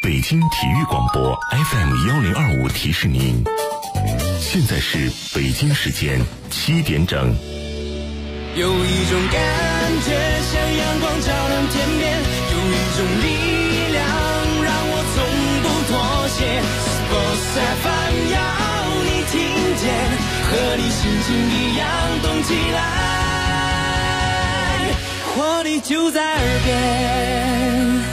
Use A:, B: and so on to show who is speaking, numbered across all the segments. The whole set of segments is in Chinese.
A: 北京体育广播 FM1025提示您，现在是北京时间7点整。
B: 有一种感觉像阳光照亮天边，有一种力量让我从不妥协。Sports FM 要你听见，和你心情一样动起来，活力就在耳边。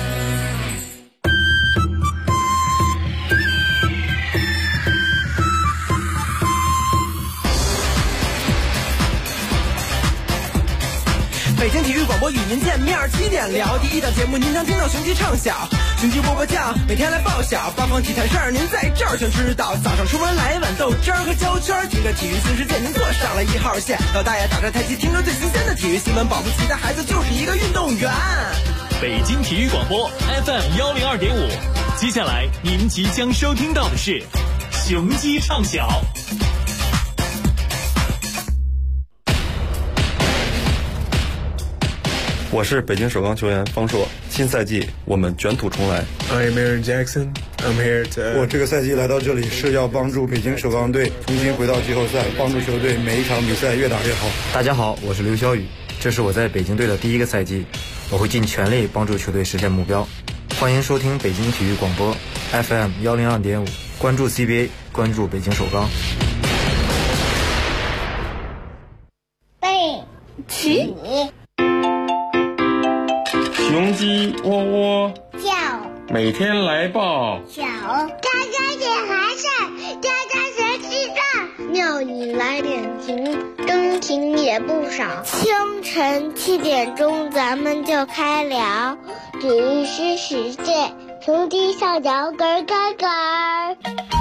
B: 北京体育广播与您见面，7点聊第一档节目，您将听到雄鸡唱晓，雄鸡波波酱，每天来报晓，八方体坛事儿您在这儿全知道。早上出门来一碗豆汁儿和焦圈，听着体育新世界，您坐上了1号线。老大爷打着太极，听着最新鲜的体育新闻，保不齐的孩子就是一个运动员。
C: 北京体育广播 FM102.5，接下来您即将收听到的是雄鸡唱晓。
D: 我是北京首钢球员方硕，新赛季我们卷土重来。
E: I'm Aaron Jackson. I'm here to.
F: 我这个赛季来到这里是要帮助北京首钢队重新回到季后赛，帮助球队每一场比赛越打越好。
G: 大家好，我是刘晓宇，这是我在北京队的第一个赛季，我会尽全力帮助球队实现目标。欢迎收听北京体育广播 FM102.5，关注 CBA， 关注北京首钢。
H: 背起。
I: 雄鸡窝窝
H: 叫，
I: 每天来报
H: 小，家家点寒晒，家家学吃饭，庙里来点情，钟情也不少。清晨7点钟咱们就开聊，体育新世界，雄鸡小脚咯咯咯。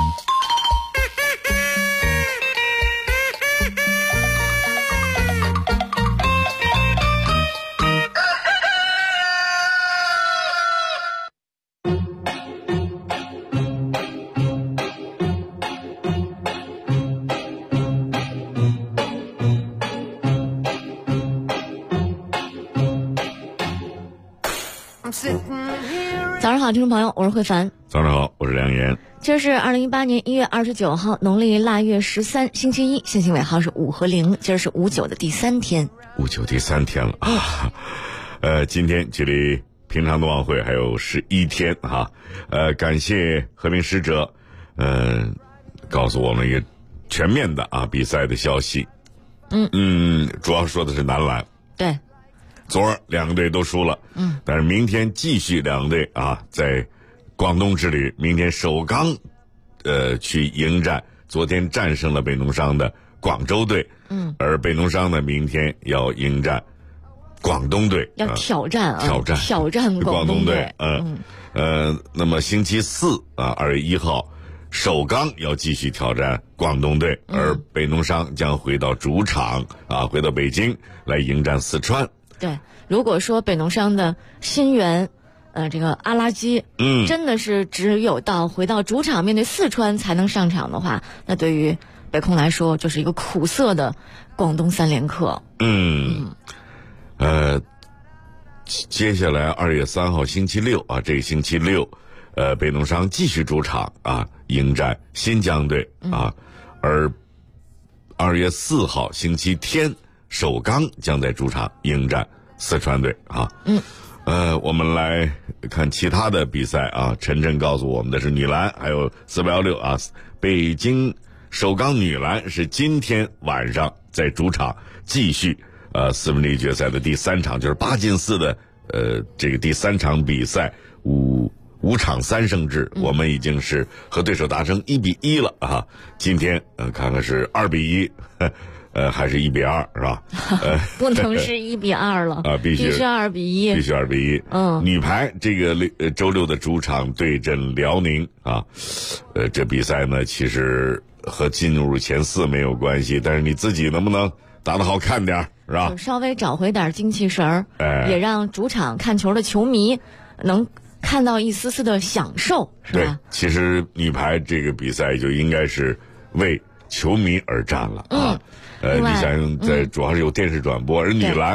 J: 早上好，听众朋友，我是慧凡。
A: 早上好，我是梁岩。
J: 这是2018年1月29号，农历腊月13，星期一，线性尾号是5和0，今儿是59的第3天。
A: 59第3天了啊！今天距离平常的晚会还有11天哈。感谢和平使者，告诉我们一个全面的比赛的消息。主要说的是男篮。
J: 对。
A: 昨儿2个队都输了，但是明天继续2个队在广东之旅，明天首钢去迎战昨天战胜了北农商的广州队，而北农商呢明天要迎战广东队，
J: 要挑战
A: 广东队。那么星期42月1号，首钢要继续挑战广东队，而北农商将回到主场回到北京来迎战四川。
J: 对，如果说北农商的新援这个阿拉基真的是只有回到主场面对四川才能上场的话，那对于北控来说就是一个苦涩的广东3连客。
A: 接下来2月3号星期六这个星期六北农商继续主场迎战新疆队而2月4号星期天首钢将在主场迎战四川队我们来看其他的比赛晨晨告诉我们的是女篮还有416北京首钢女篮是今天晚上在主场继续4分之一决赛的第3场，就是8进4的这个第3场比赛五场3胜制，我们已经是和对手达成1比1了今天看看是2比1还是1比2是吧？
J: 不能是1比2了必须2比1，
A: 必须2比1。女排这个周六的主场对阵辽宁这比赛呢其实和进入前4没有关系，但是你自己能不能打得好看点是吧？
J: 稍微找回点精气神也让主场看球的球迷能看到一丝丝的享受，是吧？
A: 对，其实女排这个比赛就应该是为球迷而战了你想在主要是有电视转播，而女篮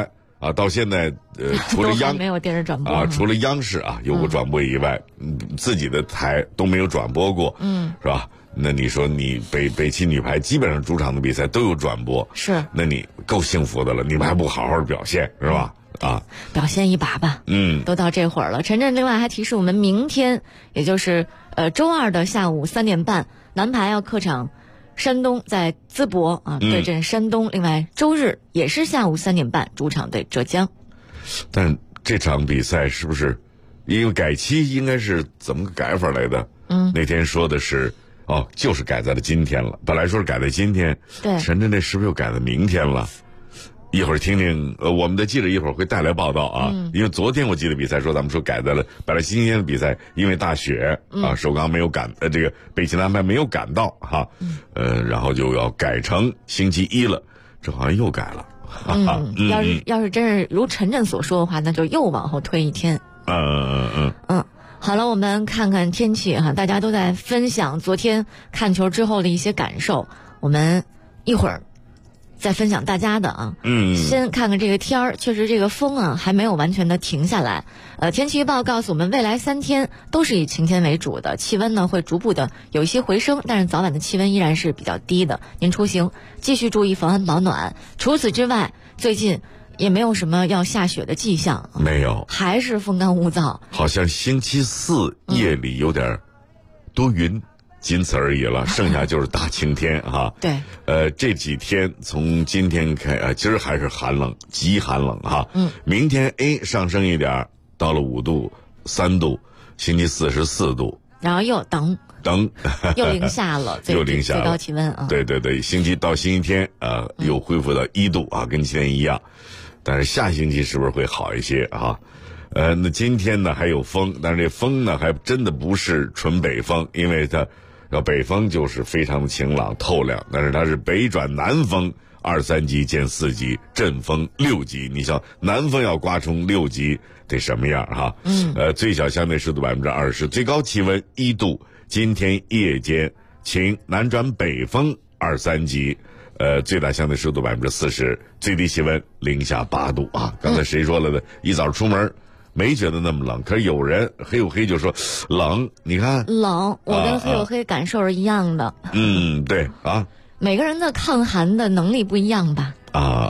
A: 啊，到现在除了
J: 没有电视转播
A: 啊，除了央视啊有过转播以外，自己的台都没有转播过，是吧？那你说你北汽女排基本上主场的比赛都有转播，
J: 是，
A: 那你够幸福的了，你们还不好好表现是吧？啊，
J: 表现一把吧，都到这会儿了。陈震另外还提示我们，明天也就是周二的下午3点半，男排要客场山东，在淄博啊对阵山东。另外周日也是下午3点半，主场对浙江。
A: 但这场比赛是不是因为改期，应该是怎么个改法来的？那天说的是就是改在了今天了。本来说是改在今天，
J: 对，
A: 陈震这是不是又改在明天了？一会儿听听我们的记者一会儿会带来报道啊。因为昨天我记得比赛说咱们说改在了本来今天的比赛，因为大雪啊，首钢没有赶这个北汽男排没有赶到哈，然后就要改成星期一了，这好像又改了。
J: 要是真是如陈震所说的话，那就又往后推一天。好了，我们看看天气哈，大家都在分享昨天看球之后的一些感受，我们一会儿再分享大家的啊。先看看这个天儿，确实这个风啊还没有完全的停下来。天气预报告诉我们，未来3天都是以晴天为主的，气温呢会逐步的有一些回升，但是早晚的气温依然是比较低的。您出行继续注意防寒保暖。除此之外，最近也没有什么要下雪的迹象，
A: 没有，
J: 还是风干物燥。
A: 好像星期4夜里有点多云，仅此而已了，剩下就是大晴天哈。
J: 对，
A: 这几天从今天开今儿还是寒冷，极寒冷哈。明天上升一点，到了5度、3度，星期4是4度，
J: 然后又又零下了，
A: 又零下了，
J: 最高气温啊。
A: 对，星期天又恢复到1度啊，跟今天一样。但是下星期是不是会好一些啊？那今天呢还有风，但是这风呢还真的不是纯北风，因为它北风就是非常的晴朗透亮，但是它是北转南风2、3级见4级，阵风6级。你想南风要刮冲6级得什么样哈？最小相对湿度20%，最高气温1度。今天夜间晴，南转北风2、3级。最大相对湿度40%，最低气温零下8度啊！刚才谁说了的？一早出门没觉得那么冷，可是有人黑黝黑就说冷，你看
J: 冷，我跟黑黝黑感受是一样的。
A: 对啊，
J: 每个人的抗寒的能力不一样吧？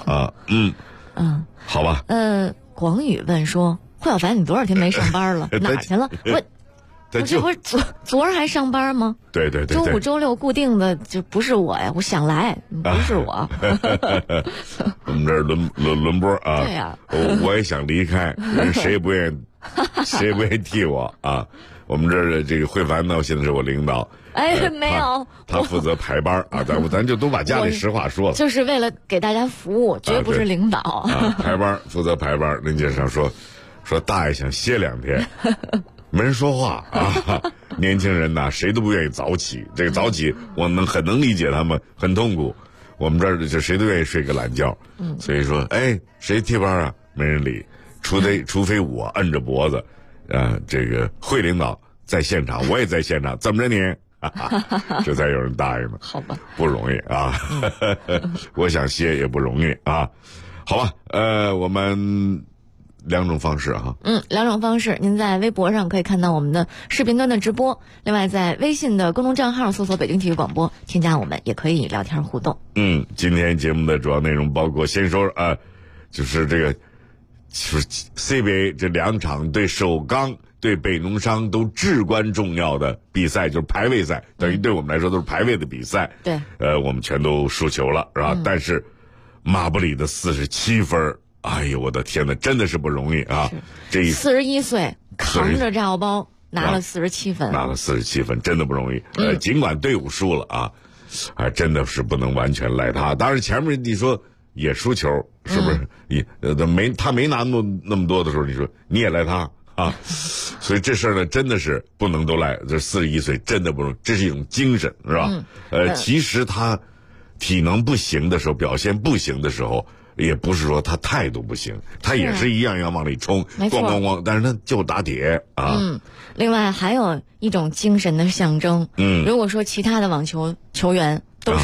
A: 好吧。
J: 广宇问说：“霍小凡，你多少天没上班了？哪儿去了？我这不是昨儿还上班吗？
A: 对，
J: 周5、周6固定的就不是我呀，我想来不是我。
A: 我们这儿轮播啊。
J: 对呀，
A: 我也想离开，谁也不愿意替我啊。我们这儿的这个慧凡呢，现在是我领导。
J: 没有，
A: 他负责排班啊，咱就都把家里实话说了，
J: 就是为了给大家服务，绝不是领导。
A: 排班负责排班，人家上说大爷想歇2天。没人说话啊！年轻人呐，谁都不愿意早起。这个早起，我很能理解他们，很痛苦。我们这儿就谁都愿意睡个懒觉。所以说，谁替班啊？没人理，除非我摁着脖子，这个会领导在现场，我也在现场，怎么着你？这才有人答应呢。
J: 好吧，
A: 不容易啊！我想歇也不容易啊。好吧，我们。2种方式哈
J: ，2种方式，您在微博上可以看到我们的视频端的直播，另外在微信的公众账号搜索北京体育广播，添加我们也可以聊天互动。
A: 今天节目的主要内容包括先说就是这个就是 CBA 这2场对首钢对北农商都至关重要的比赛，就是排位赛，等于对我们来说都是排位的比赛。
J: 对，
A: 我们全都输球了，是吧？但是马布里的47分。哎呦，我的天哪，真的是不容易啊！这
J: 41岁扛着炸药包拿了47分，
A: 拿了47分，真的不容易。尽管队伍输了啊，真的是不能完全赖他。当然前面你说也输球，是不是？他没拿那么多的时候，你说你也赖他啊？所以这事儿呢，真的是不能都赖。这41岁真的不容易，这是一种精神，是吧？其实他体能不行的时候，表现不行的时候。也不是说他态度不行，他也是一样要往里冲，咣咣咣，但是他就打铁啊。
J: 另外还有一种精神的象征。如果说其他的网球球员都是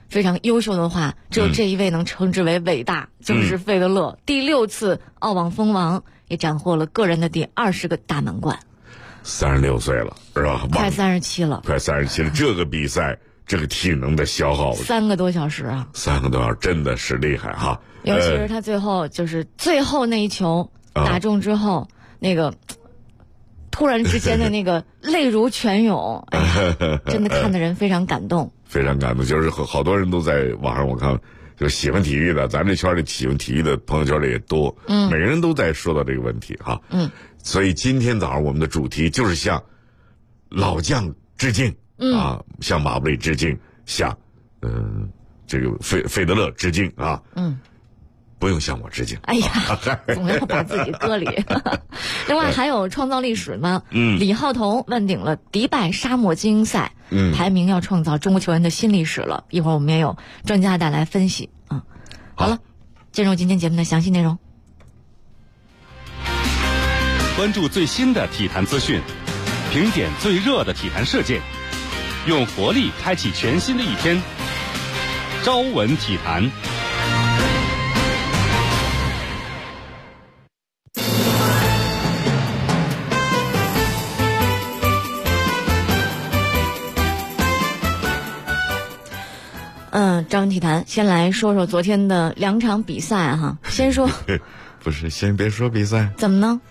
J: 非常优秀的话，只有这一位能称之为伟大，就是费德勒。第6次澳网封王，也斩获了个人的第20个大满贯。
A: 36岁了，是吧？
J: 快37了，
A: 快37了。这个比赛，这个体能的消耗
J: ，3个多小时啊
A: ！3个多小时真的是厉害哈。
J: 尤其是他最后最后那一球打中之后，那个突然之间的那个泪如泉涌，哎呀，真的看得人非常感动。
A: 非常感动，就是好多人都在网上，我看就喜欢体育的，咱这圈里喜欢体育的朋友圈里也多，每个人都在说到这个问题哈。所以今天早上我们的主题就是向老将致敬，啊，向马布里致敬，向这个费德勒致敬啊。不用向我致敬。
J: 哎呀，总要把自己搁里。另外还有创造历史呢。李浩彤问鼎了迪拜沙漠精英赛，排名要创造中国球员的新历史了。一会儿我们也有专家带来分析啊。好了，进入今天节目的详细内容。
K: 关注最新的体坛资讯，评点最热的体坛事件，用活力开启全新的一天。朝闻体坛。
J: 朝闻体坛，先来说说昨天的2场比赛哈。先说，
A: 不是，先别说比赛，
J: 怎么呢？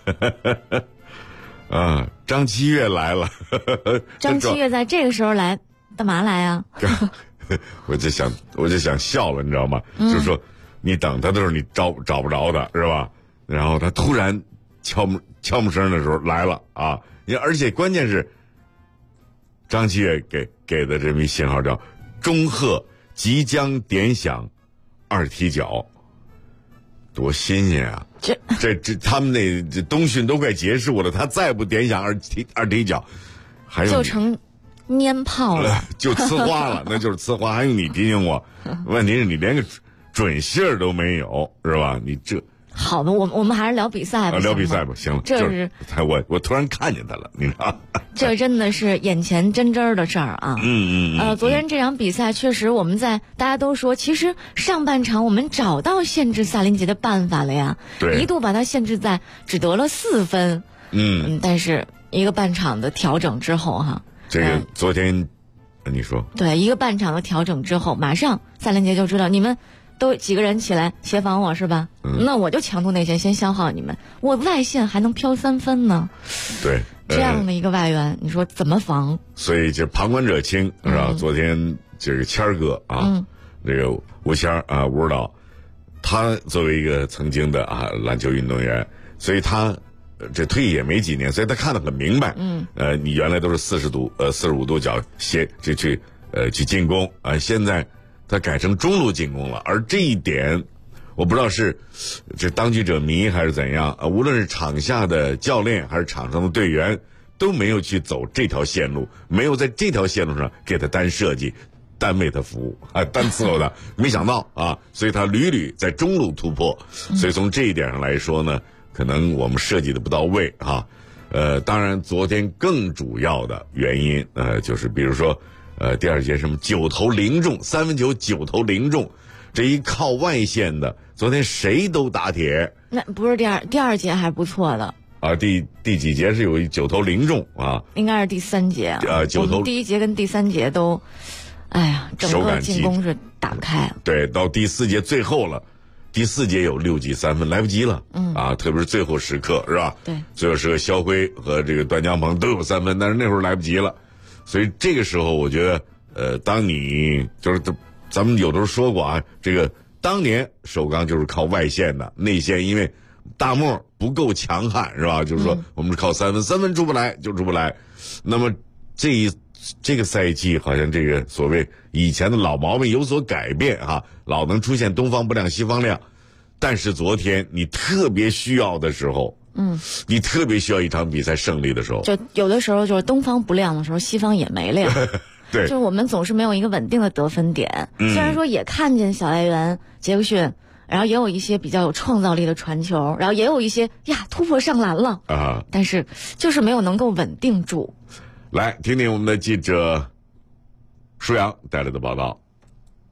A: 张七月来了。
J: 张七月在这个时候来，干嘛来啊？
A: 我就想笑了，你知道吗？就是说，你等他的时候，你找不着他，是吧？然后他突然悄没声的时候来了啊！而且关键是，张七月给的这么一信号叫中赫即将点响2踢脚，多新鲜啊！这他们那冬训都快结束了，他再不点响二踢脚，还有
J: 就成蔫泡了，
A: 就呲花了，那就是呲花。还用你提醒我？问题是你连个准信儿都没有，是吧？你这
J: 好吧，我们还是聊比赛吧。
A: 聊比赛吧，行了。
J: 这是
A: 我突然看见他了，你知道？
J: 这真的是眼前真真的事儿啊！昨天这场比赛确实，大家都说，其实上半场我们找到限制萨林杰的办法了呀，
A: 对，
J: 一度把他限制在只得了4分。但是一个半场的调整之后哈，
A: 这个昨天你说
J: 对，一个半场的调整之后，马上萨林杰就知道你们都几个人起来协防我是吧？那我就强度内线先消耗你们，我外线还能飘3分呢。
A: 对，
J: 这样的一个外援，你说怎么防？
A: 所以就旁观者清是吧？昨天这个谦儿哥啊，这个吴谦儿啊，吴指导，他作为一个曾经的篮球运动员，所以他这退役也没几年，所以他看得很明白。你原来都是45度角斜去进攻啊，现在他改成中路进攻了，而这一点我不知道是这当局者迷还是怎样无论是场下的教练还是场上的队员都没有去走这条线路，没有在这条线路上给他单设计、单为他服务单伺候他，没想到啊，所以他屡屡在中路突破，所以从这一点上来说呢，可能我们设计的不到位啊。当然昨天更主要的原因就是比如说第2节什么9投0中，3分球9投0中，这一靠外线的，昨天谁都打铁。
J: 那不是第二节还不错的
A: 啊？第几节是有9投0中啊？
J: 应该是第3节啊。9投，第1节跟第3节都，哎呀，整个进攻是打不开。
A: 对，到第4节最后了，第4节有6记3分，来不及了。特别是最后时刻是吧？
J: 对，
A: 最后时刻肖辉和这个段江鹏都有3分，但是那会儿来不及了。所以这个时候，我觉得，当你就是咱们有的时候说过啊，这个当年首钢就是靠外线的，内线因为大漠不够强悍，是吧？就是说我们是靠3分出不来就出不来。那么这个赛季好像这个所谓以前的老毛病有所改变啊，老能出现东方不亮西方亮，但是昨天你特别需要的时候。你特别需要一场比赛胜利的时候，
J: 就有的时候就是东方不亮的时候，西方也没亮。
A: 对，
J: 就是我们总是没有一个稳定的得分点。虽然说也看见小外援杰克逊，然后也有一些比较有创造力的传球，然后也有一些突破上篮了啊，但是就是没有能够稳定住。
A: 来听听我们的记者舒阳带来的报道。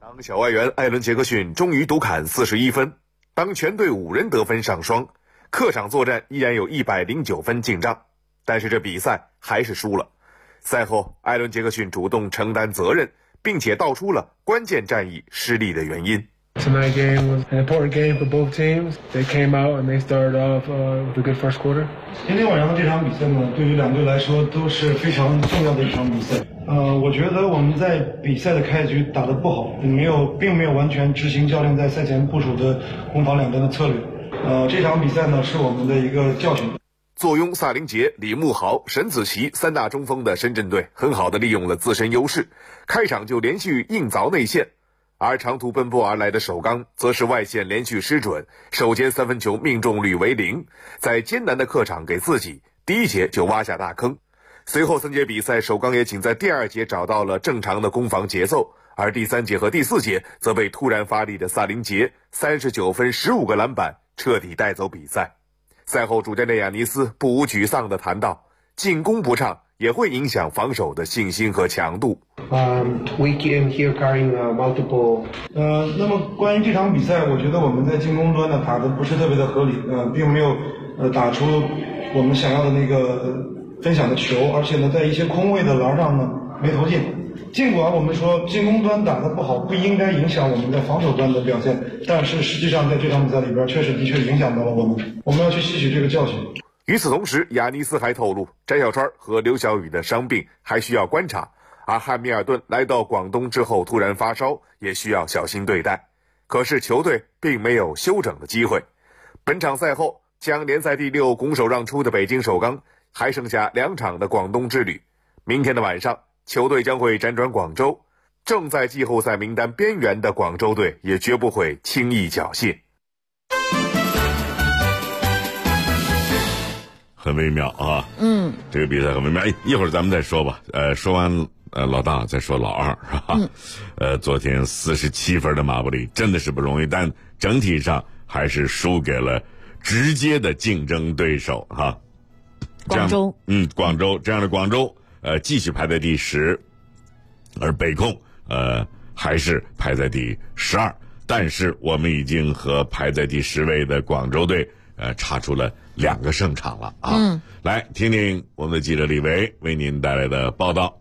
L: 当小外援艾伦·杰克逊终于独砍41分，当全队5人得分上双，客场作战依然有109分进账，但是这比赛还是输了。赛后，艾伦·杰克逊主动承担责任，并且道出了关键战役失利的原因。
E: Tonight game was an important game for both teams. They came out and they started off with a good first quarter.
F: 今天晚上的这场比赛呢，对于两队来说都是非常重要的一场比赛。我觉得我们在比赛的开局打得不好，并没有完全执行教练在赛前部署的攻防两端的策略。这场比赛呢是我们的一个教训。
L: 坐拥萨林杰、李慕豪、沈子琪3大中锋的深圳队很好地利用了自身优势，开场就连续硬凿内线，而长途奔波而来的首钢则是外线连续失准，首节3分球命中率为0，在艰难的客场给自己第1节就挖下大坑。随后3节比赛，首钢也仅在第2节找到了正常的攻防节奏，而第3节和第4节则被突然发力的萨林杰39分15个篮板彻底带走比赛。赛后主教练亚尼斯不无沮丧地谈到，进攻不畅也会影响防守的信心和强度。
F: We came here carrying multiple. 那么关于这场比赛，我觉得我们在进攻端呢打得不是特别的合理，并没有打出我们想要的那个分享的球，而且呢在一些空位的篮上呢没投进。尽管我们说进攻端打得不好不应该影响我们在防守端的表现，但是实际上在这场比赛里边的确影响到了我们，我们要去吸取这个教训。
L: 与此同时，亚尼斯还透露，翟小川和刘晓宇的伤病还需要观察，而汉密尔顿来到广东之后突然发烧，也需要小心对待。可是球队并没有休整的机会。本场赛后，将联赛第6拱手让出的北京首钢还剩下2场的广东之旅。明天的晚上，球队将会辗转广州，正在季后赛名单边缘的广州队也绝不会轻易侥幸。很微妙啊，这个比赛很微妙。一会儿咱们再说吧。说完老大再说老二，是吧？昨天47分的马布里真的是不容易，但整体上还是输给了直接的竞争对手哈。
J: 广州，
L: 广州这样的广州，继续排在第10，而北控还是排在第12，但是我们已经和排在第10位的广州队差出了2个胜场了啊！来听听我们的记者李维为您带来的报道。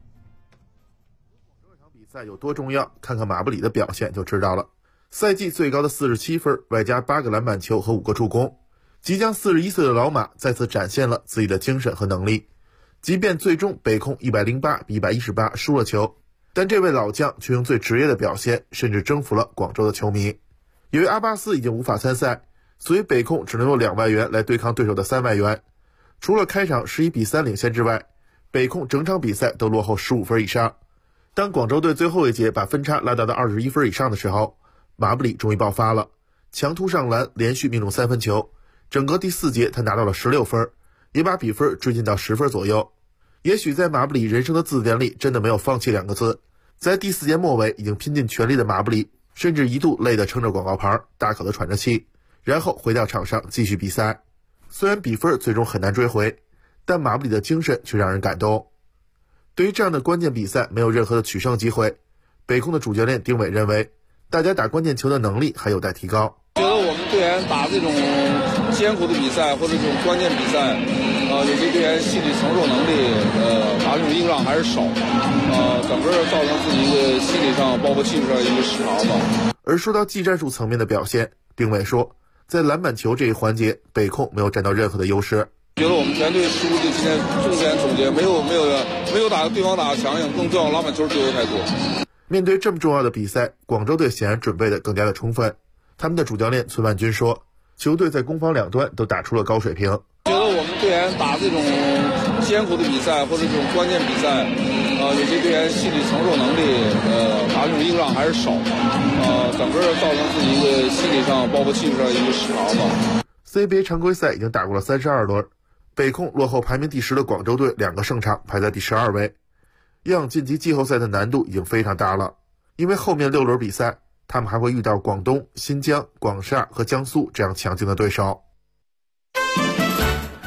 M: 这场比赛有多重要，看看马布里的表现就知道了。赛季最高的47分，外加8个篮板球和5个助攻，即将41岁的老马再次展现了自己的精神和能力。即便最终北控108比118输了球，但这位老将却用最职业的表现，甚至征服了广州的球迷。由于阿巴斯已经无法参赛，所以北控只能用2外援来对抗对手的3外援。除了开场11比3领先之外，北控整场比赛都落后15分以上。当广州队最后一节把分差拉大到21分以上的时候，马布里终于爆发了，强突上篮，连续命中3分球。整个第4节他拿到了16分，也把比分追进到10分左右。也许在马布里人生的字典里真的没有放弃2个字。在第4节末尾已经拼尽全力的马布里，甚至一度累得撑着广告牌，大口的喘着气，然后回到场上继续比赛。虽然比分最终很难追回，但马布里的精神却让人感动。对于这样的关键比赛没有任何的取胜机会，北控的主教练丁伟认为，大家打关键球的能力还有待提高。
N: 觉得我们队员打这种艰苦的比赛或者这种关键比赛，有些队员心理承受能力，打这种硬仗还是少，整个造成自己的心理上包括技术上一个失常吧。
M: 而说到技战术层面的表现，丁伟说，在篮板球这一环节，北控没有占到任何的优势。
N: 觉得我们全队输的今天重点总结，没有打对方打得强硬，更重要篮板球丢的太多。
M: 面对这么重要的比赛，广州队显然准备的更加的充分。他们的主教练崔万军说，球队在攻防两端都打出了高水平。
N: 觉得我们队员打这种艰苦的比赛或者这种关键比赛，有些队员心理承受能力，打这种硬仗还是少，整个造成自己的心理上包括技术上一个失常吧。
M: CBA 常规赛已经打过了32轮，北控落后排名第10的广州队2个胜场，排在第12位。要想晋级季后赛的难度已经非常大了，因为后面6轮比赛，他们还会遇到广东、新疆、广厦和江苏这样强劲的对手。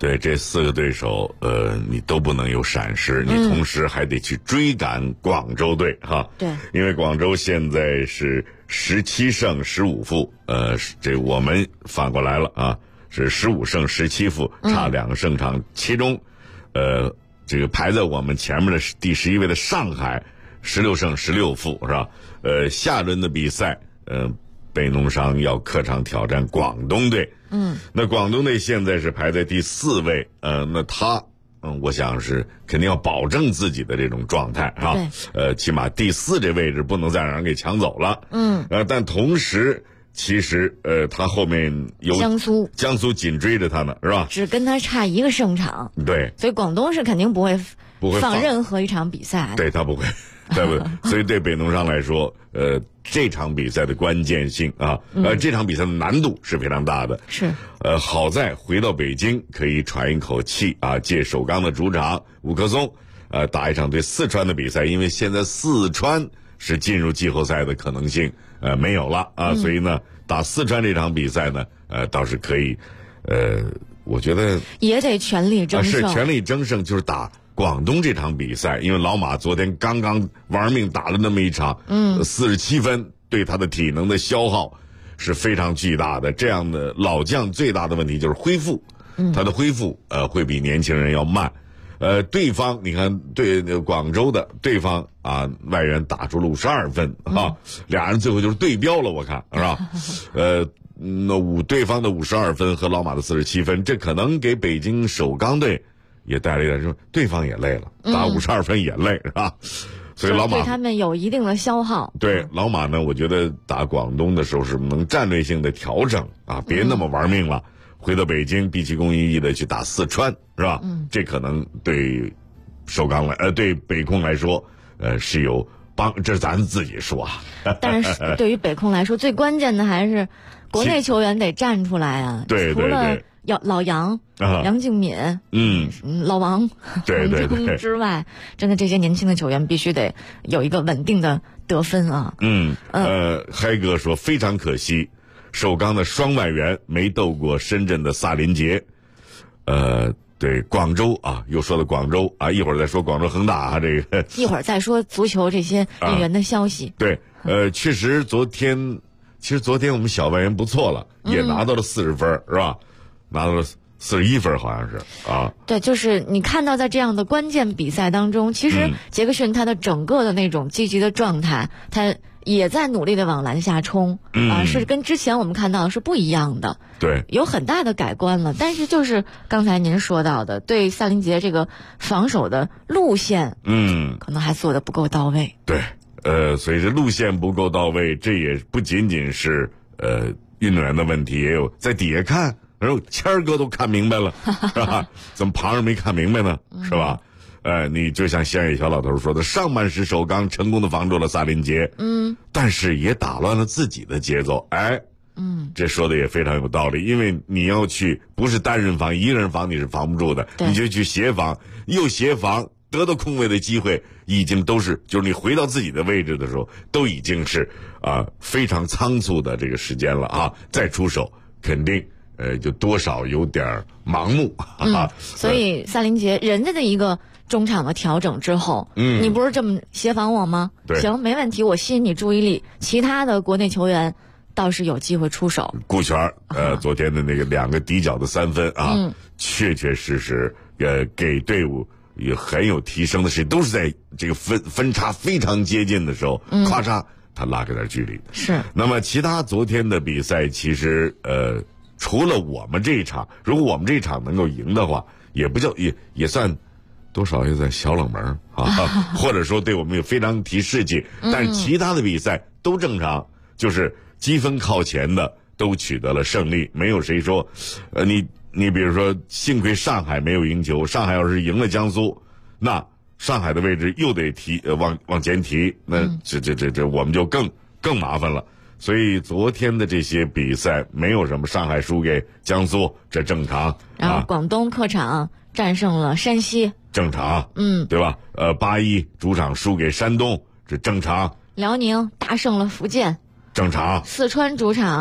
A: 对，这4个对手，你都不能有闪失，你同时还得去追赶广州队哈。
J: 对，
A: 因为广州现在是17胜15负，这我们反过来了啊，是15胜17负，差2个胜场。其中，这个排在我们前面的第11位的上海16胜16负是吧？下轮的比赛，北农商要客场挑战广东队。那广东队现在是排在第4位，那他，我想是肯定要保证自己的这种状态啊。起码第4这位置不能再让人给抢走了。但同时，其实他后面有江苏紧追着他呢，是吧？
J: 只跟他差1个胜场。
A: 对，
J: 所以广东是肯定不会放任何一场比赛。
A: 对，他不会。对不对？所以对北农商来说，这场比赛的关键性啊，这场比赛的难度是非常大的。
J: 是，
A: 好在回到北京可以喘一口气啊，借首钢的主场五棵松，打一场对四川的比赛，因为现在四川是进入季后赛的可能性没有了啊，所以呢，打四川这场比赛呢，倒是可以，我觉得
J: 也得全力争胜，
A: 是全力争胜，就是打广东这场比赛，因为老马昨天刚刚玩命打了那么一场，47分，对他的体能的消耗是非常巨大的。这样的老将最大的问题就是恢复，他的恢复会比年轻人要慢。对方你看对广州的对方啊，外援打出了52分啊，俩人最后就是对标了，我看是吧？那对方的52分和老马的47分，这可能给北京首钢队也带来一点，就是对方也累了，打52分也累，是吧？所以老马
J: 对他们有一定的消耗。
A: 对老马呢，我觉得打广东的时候是能战略性的调整啊，别那么玩命了。回到北京，毕其功于一的去打四川，是吧？这可能对首钢对北控来说，是有帮。这是咱自己说啊。
J: 但是对于北控来说，最关键的还是国内球员得站出来啊。
A: 对对对。
J: 老杨、杨敬敏、老王、
A: 对对对
J: 之外，真的这些年轻的球员必须得有一个稳定的得分啊。
A: 嗨哥说非常可惜，首钢的双外援没斗过深圳的萨林杰。对广州啊，又说了广州啊，一会儿再说广州恒大啊，这个
J: 一会儿再说足球这些运援的消息。
A: 对，确实昨天我们小外援不错了，也拿到了40分，是吧？拿到了41分，好像是啊。
J: 对，就是你看到在这样的关键比赛当中，其实杰克逊他的整个的那种积极的状态，他也在努力的往篮下冲是跟之前我们看到的是不一样的。
A: 对，
J: 有很大的改观了。但是就是刚才您说到的，对萨林杰这个防守的路线，可能还做得不够到位。
A: 对，所以这路线不够到位，这也不仅仅是运动员的问题，也有在底下看。然后谦儿哥都看明白了，是吧？怎么旁人没看明白呢？是吧？你就像仙野小老头说的，上半时首钢成功的防住了萨林杰，但是也打乱了自己的节奏。这说的也非常有道理，因为你要去不是单人防，一个人防你是防不住的，你就去协防，又协防，得到空位的机会已经都是，就是你回到自己的位置的时候，都已经是非常仓促的这个时间了啊，再出手肯定。就多少有点盲目
J: 所以萨林杰人家的一个中场的调整之后，你不是这么协防我吗？行，没问题，我吸引你注意力，其他的国内球员倒是有机会出手。
A: 顾全昨天的那个2个底角的3分啊，确确实实给队伍也很有提升的事，都是在这个分差非常接近的时候，咔嚓他拉开点距离。
J: 是。
A: 那么其他昨天的比赛，其实除了我们这一场，如果我们这一场能够赢的话，也不叫也算多少也算小冷门啊，或者说对我们有非常提士气。但是其他的比赛都正常，就是积分靠前的都取得了胜利，没有谁说，你比如说，幸亏上海没有赢球，上海要是赢了江苏，那上海的位置又得提往前提，那这我们就更麻烦了。所以昨天的这些比赛没有什么上海输给江苏，这正常。
J: 然后广东客场战胜了山西，
A: 正常。对吧？81主场输给山东，这正常。
J: 辽宁大胜了福建，
A: 正常。
J: 四川主场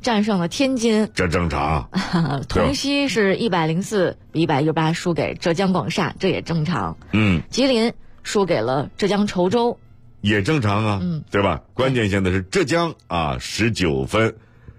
J: 战胜了天津，
A: 这正常。
J: 同曦是104比118输给浙江广厦，这也正常。吉林输给了浙江稠州，
A: 也正常啊，对吧？关键现在是浙江啊，19分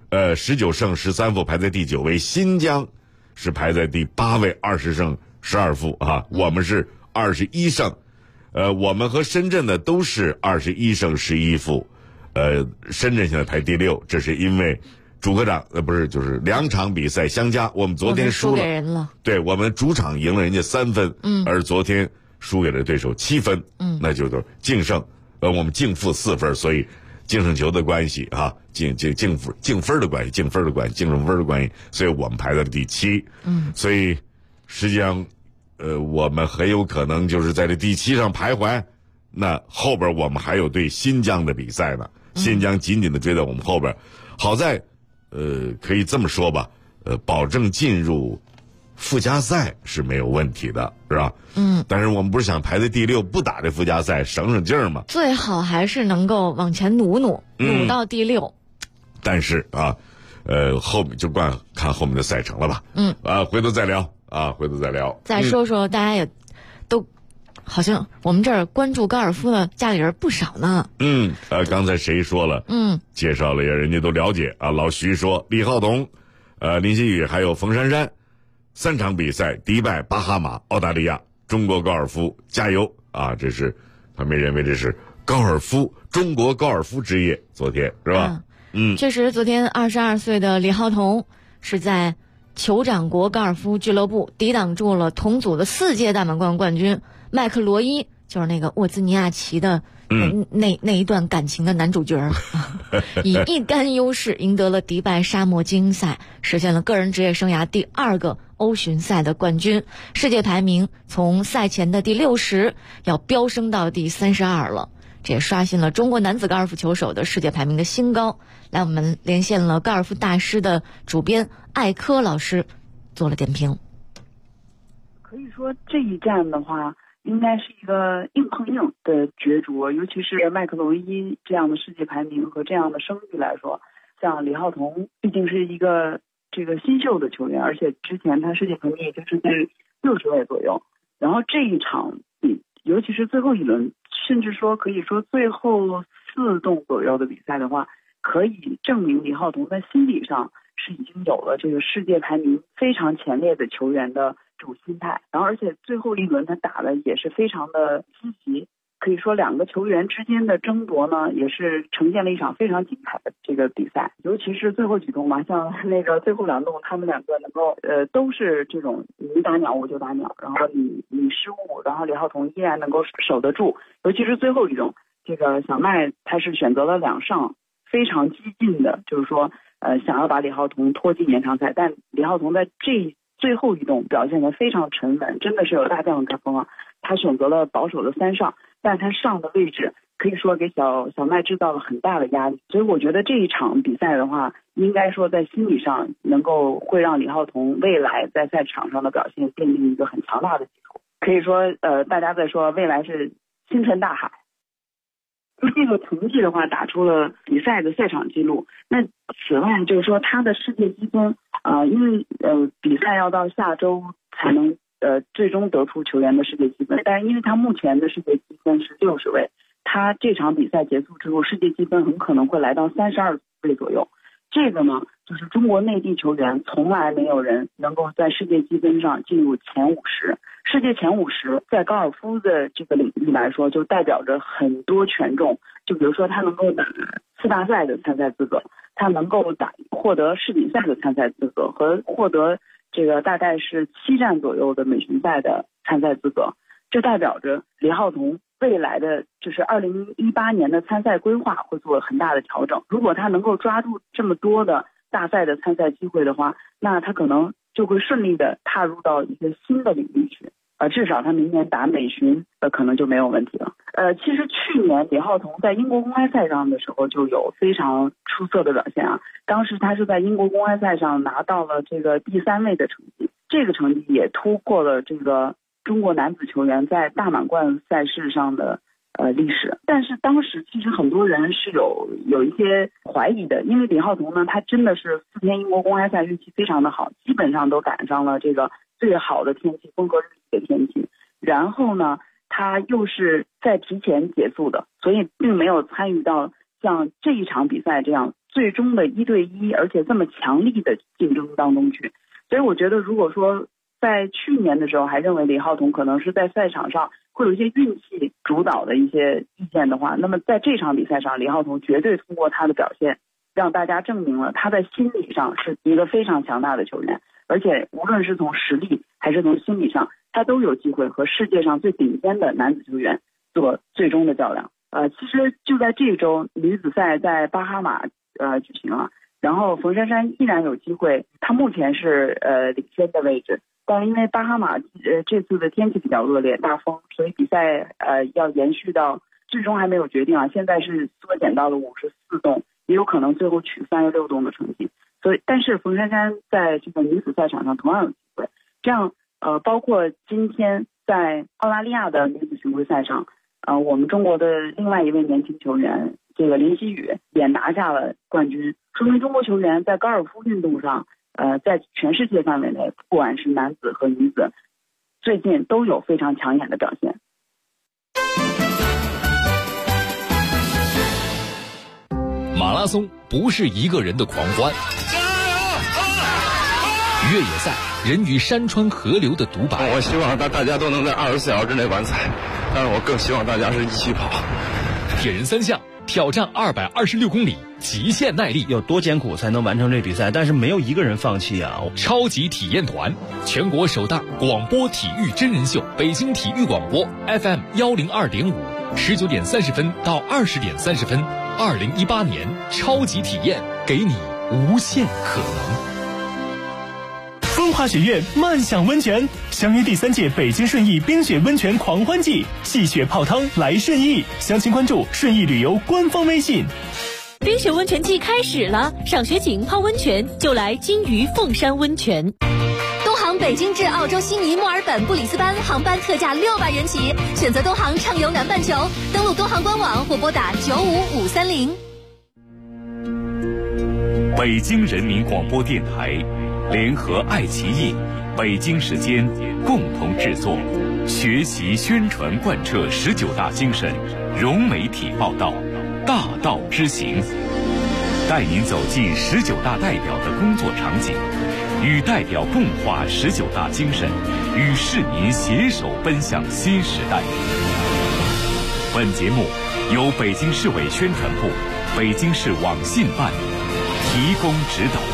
A: ，19胜13负排在第9位，新疆是排在第8位，20胜12负啊，我们是21胜，我们和深圳呢都是21胜11负，深圳现在排第6，这是因为主科长不是就是2场比赛相加，我们昨天输
J: 给人了，
A: 对，我们主场赢了人家3分，而昨天输给了对手7分，那就是净胜，我们净负4分，所以净胜球的关系啊，净分的关系，净胜分的关系，所以我们排在了第7，所以实际上我们很有可能就是在这第7上徘徊，那后边我们还有对新疆的比赛呢，新疆紧紧的追在我们后边，好在可以这么说吧，保证进入附加赛是没有问题的，是吧？但是我们不是想排在第6不打这附加赛省省劲儿吗？
J: 最好还是能够往前努到第6。
A: 但是啊，后面就看后面的赛程了吧。回头再聊。
J: 再说说大家也都好像我们这儿关注高尔夫的家里人不少呢。
A: 刚才谁说了？介绍了呀，人家都了解啊。老徐说，李浩彤、林希宇还有冯珊珊3场比赛迪拜、巴哈马、澳大利亚，中国高尔夫加油啊！这是他们认为这是中国高尔夫之夜，昨天是吧？
J: 确实，昨天22岁的李浩彤是在酋长国高尔夫俱乐部抵挡住了同组的4届大满贯冠军麦克罗伊，就是那个沃兹尼亚奇的那一段感情的男主角，以1杆优势赢得了迪拜沙漠精英赛，实现了个人职业生涯第2个欧巡赛的冠军，世界排名从赛前的第60要飙升到第32了，这也刷新了中国男子高尔夫球手的世界排名的新高。来，我们连线了高尔夫大师的主编艾科老师，做了点评。
O: 可以说这一战的话，应该是一个硬碰硬的角逐，尤其是麦克罗伊这样的世界排名和这样的声誉来说，像李浩彤毕竟是一个这个新秀的球员，而且之前他世界排名也就是在60位左右，然后这一场尤其是最后一轮，甚至说可以说最后4洞左右的比赛的话，可以证明李浩彤在心理上是已经有了这个世界排名非常前列的球员的这种心态，然后而且最后一轮他打的也是非常的积极，可以说2个球员之间的争夺呢，也是呈现了一场非常精彩的这个比赛，尤其是最后几洞嘛，像那个最后2洞，他们2个能够都是这种你打鸟我就打鸟，然后你失误，然后李浩彤依然能够守得住，尤其是最后一种，这个小麦他是选择了2上，非常激进的，就是说想要把李浩彤拖进延长赛，但李浩彤在这最后一洞表现得非常沉稳，真的是有大将之风啊！他选择了保守的3上，但他上的位置可以说给小麦制造了很大的压力，所以我觉得这一场比赛的话，应该说在心理上能够会让李浩彤未来在赛场上的表现奠定一个很强大的基础。可以说大家在说未来是星辰大海。这个成绩的话打出了比赛的赛场记录。那此外就是说他的世界积分因为比赛要到下周才能最终得出球员的世界积分，但是因为他目前的世界积分是60位，他这场比赛结束之后世界积分很可能会来到32位左右。这个呢就是中国内地球员从来没有人能够在世界积分上进入前50，世界前50在高尔夫的这个领域来说就代表着很多权重，就比如说他能够打4大赛的参赛资格，他能够获得世锦赛的参赛资格，和获得这个大概是7站左右的美巡赛的参赛资格。这代表着李浩彤未来的就是2018年的参赛规划会做很大的调整。如果他能够抓住这么多的大赛的参赛机会的话，那他可能就会顺利的踏入到一个新的领域去。至少他明年打美巡可能就没有问题了。其实去年李浩彤在英国公开赛上的时候就有非常出色的表现啊，当时他是在英国公开赛上拿到了这个第3位的成绩，这个成绩也突破了这个中国男子球员在大满贯赛事上的历史。但是当时其实很多人是有一些怀疑的，因为李浩彤呢，他真的是4天英国公开赛运气非常的好，基本上都赶上了这个最好的天气，风和日丽的天气。然后呢，他又是在提前结束的，所以并没有参与到像这一场比赛这样最终的1对1，而且这么强力的竞争当中去。所以我觉得，如果说在去年的时候还认为李浩彤可能是在赛场上会有一些运气主导的一些意见的话，那么在这场比赛上，李浩彤绝对通过他的表现，让大家证明了他在心理上是一个非常强大的球员，而且无论是从实力还是从心理上，他都有机会和世界上最顶尖的男子球员做最终的较量。其实就在这周，女子赛在巴哈马举行了，然后冯珊珊依然有机会，她目前是领先的位置，但是因为巴哈马这次的天气比较恶劣，大风，所以比赛要延续到最终还没有决定啊，现在是缩减到了54洞，也有可能最后取36洞的成绩。所以，但是冯珊珊在这个女子赛场上同样有机会。这样包括今天在澳大利亚的女子巡回赛上，我们中国的另外一位年轻球员这个林希雨也拿下了冠军，说明中国球员在高尔夫运动上在全世界范围内，不管是男子和女子，最近都有非常抢眼的表现。
C: 马拉松不是一个人的狂欢，越野赛人与山川河流的独白。
I: 我希望大家都能在24小时之内完赛，但是我更希望大家是一起跑。
C: 铁人3项挑战226公里，极限耐力，
P: 有多艰苦才能完成这比赛？但是没有一个人放弃啊！
C: 超级体验团，全国首档广播体育真人秀，北京体育广播 FM 102.5，19点30分到20点30分，2018年超级体验，给你无限可能。
Q: 风华雪苑漫享温泉，相约第3届北京顺义冰雪温泉狂欢季，戏雪泡汤来顺义，详情关注顺义旅游官方微信。
R: 冰雪温泉季开始了，赏雪景泡温泉就来金鱼凤山温泉。东航北京至澳洲悉尼、墨尔本、布里斯班航班特价600元起，选择东航畅游南半球，登录东航官网或拨打95530。
K: 北京人民广播电台联合爱奇艺、北京时间共同制作，学习宣传贯彻19大精神，融媒体报道，大道之行，带您走进19大代表的工作场景，与代表共话19大精神，与市民携手奔向新时代。本节目由北京市委宣传部、北京市网信办提供指导。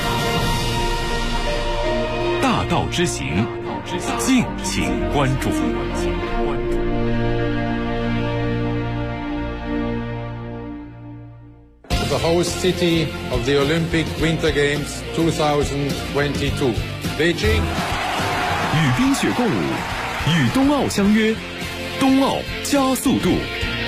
K: 大道之行，敬请关注。
S: The host city of the Olympic Winter Games 2022, Beijing.
C: 与冰雪共舞，与冬奥相约，冬奥加速度。